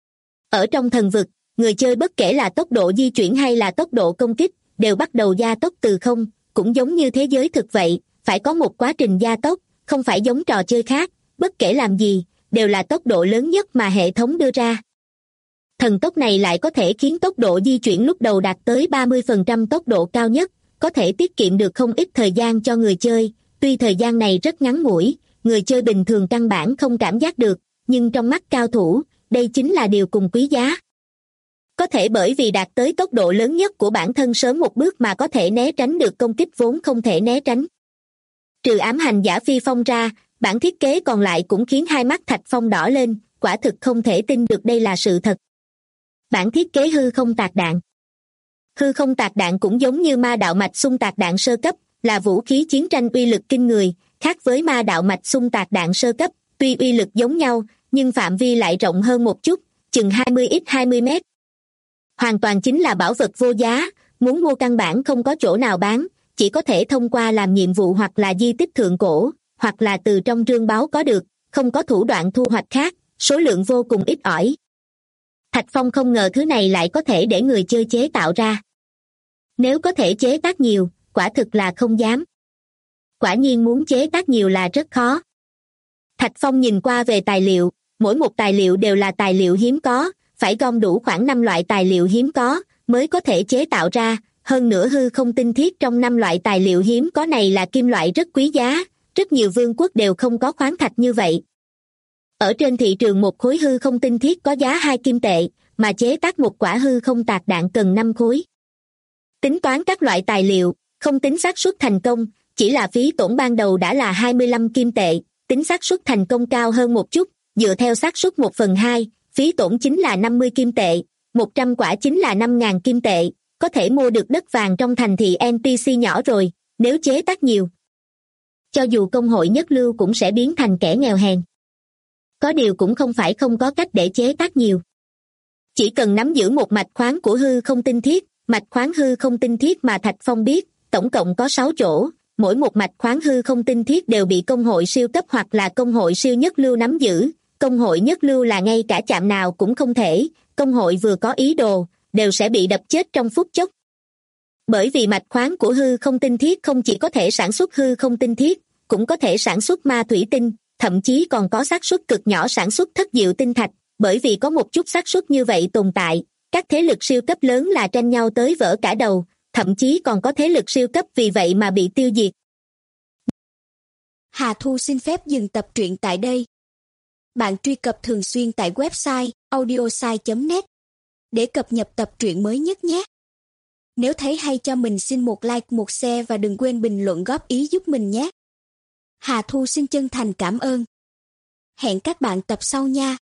Ở trong thần vực, người chơi bất kể là tốc độ di chuyển hay là tốc độ công kích, đều bắt đầu gia tốc từ không, cũng giống như thế giới thực vậy, phải có một quá trình gia tốc, không phải giống trò chơi khác, bất kể làm gì, đều là tốc độ lớn nhất mà hệ thống đưa ra. Thần tốc này lại có thể khiến tốc độ di chuyển lúc đầu đạt tới 30% tốc độ cao nhất, có thể tiết kiệm được không ít thời gian cho người chơi. Tuy thời gian này rất ngắn ngủi, người chơi bình thường căn bản không cảm giác được, nhưng trong mắt cao thủ, đây chính là điều cùng quý giá. Có thể bởi vì đạt tới tốc độ lớn nhất của bản thân sớm một bước mà có thể né tránh được công kích vốn không thể né tránh. Trừ ám hành giả phi phong ra, bản thiết kế còn lại cũng khiến hai mắt Thạch Phong đỏ lên, quả thực không thể tin được đây là sự thật. Bản thiết kế hư không tạc đạn. Hư không tạc đạn cũng giống như ma đạo mạch xung tạc đạn sơ cấp, là vũ khí chiến tranh uy lực kinh người, khác với ma đạo mạch xung tạc đạn sơ cấp, tuy uy lực giống nhau, nhưng phạm vi lại rộng hơn một chút, chừng 20x20 mét. Hoàn toàn chính là bảo vật vô giá, muốn mua căn bản không có chỗ nào bán, chỉ có thể thông qua làm nhiệm vụ hoặc là di tích thượng cổ, hoặc là từ trong trương báu có được, không có thủ đoạn thu hoạch khác, số lượng vô cùng ít ỏi. Thạch Phong không ngờ thứ này lại có thể để người chơi chế tạo ra. Nếu có thể chế tác nhiều, quả thực là không dám. Quả nhiên muốn chế tác nhiều là rất khó. Thạch Phong nhìn qua về tài liệu, mỗi một tài liệu đều là tài liệu hiếm có, phải gom đủ khoảng 5 loại tài liệu hiếm có mới có thể chế tạo ra, hơn nữa hư không tinh thiết trong 5 loại tài liệu hiếm có này là kim loại rất quý giá, rất nhiều vương quốc đều không có khoáng thạch như vậy. Ở trên thị trường một khối hư không tinh thiết có giá 2 kim tệ, mà chế tác một quả hư không tạc đạn cần 5 khối. Tính toán các loại tài liệu, không tính xác suất thành công, chỉ là phí tổn ban đầu đã là 25 kim tệ, tính xác suất thành công cao hơn một chút, dựa theo xác suất 1/2, phí tổn chính là 50 kim tệ, 100 quả chính là 5.000 kim tệ, có thể mua được đất vàng trong thành thị NPC nhỏ rồi, nếu chế tác nhiều. Cho dù công hội nhất lưu cũng sẽ biến thành kẻ nghèo hèn. Có điều cũng không phải không có cách để chế tác nhiều. Chỉ cần nắm giữ một mạch khoáng của hư không tinh thiết, mạch khoáng hư không tinh thiết mà Thạch Phong biết, tổng cộng có 6 chỗ, mỗi một mạch khoáng hư không tinh thiết đều bị công hội siêu cấp hoặc là công hội siêu nhất lưu nắm giữ, công hội nhất lưu là ngay cả chạm nào cũng không thể, công hội vừa có ý đồ, đều sẽ bị đập chết trong phút chốc. Bởi vì mạch khoáng của hư không tinh thiết không chỉ có thể sản xuất hư không tinh thiết, cũng có thể sản xuất ma thủy tinh, thậm chí còn có xác suất cực nhỏ sản xuất thất diệu tinh thạch, bởi vì có một chút xác suất như vậy tồn tại, các thế lực siêu cấp lớn là tranh nhau tới vỡ cả đầu, thậm chí còn có thế lực siêu cấp vì vậy mà bị tiêu diệt. Hà Thu xin phép dừng tập truyện tại đây. Bạn truy cập thường xuyên tại website audiosai.net để cập nhật tập truyện mới nhất nhé. Nếu thấy hay cho mình xin một like, một share và đừng quên bình luận góp ý giúp mình nhé. Hà Thu xin chân thành cảm ơn. Hẹn các bạn tập sau nha.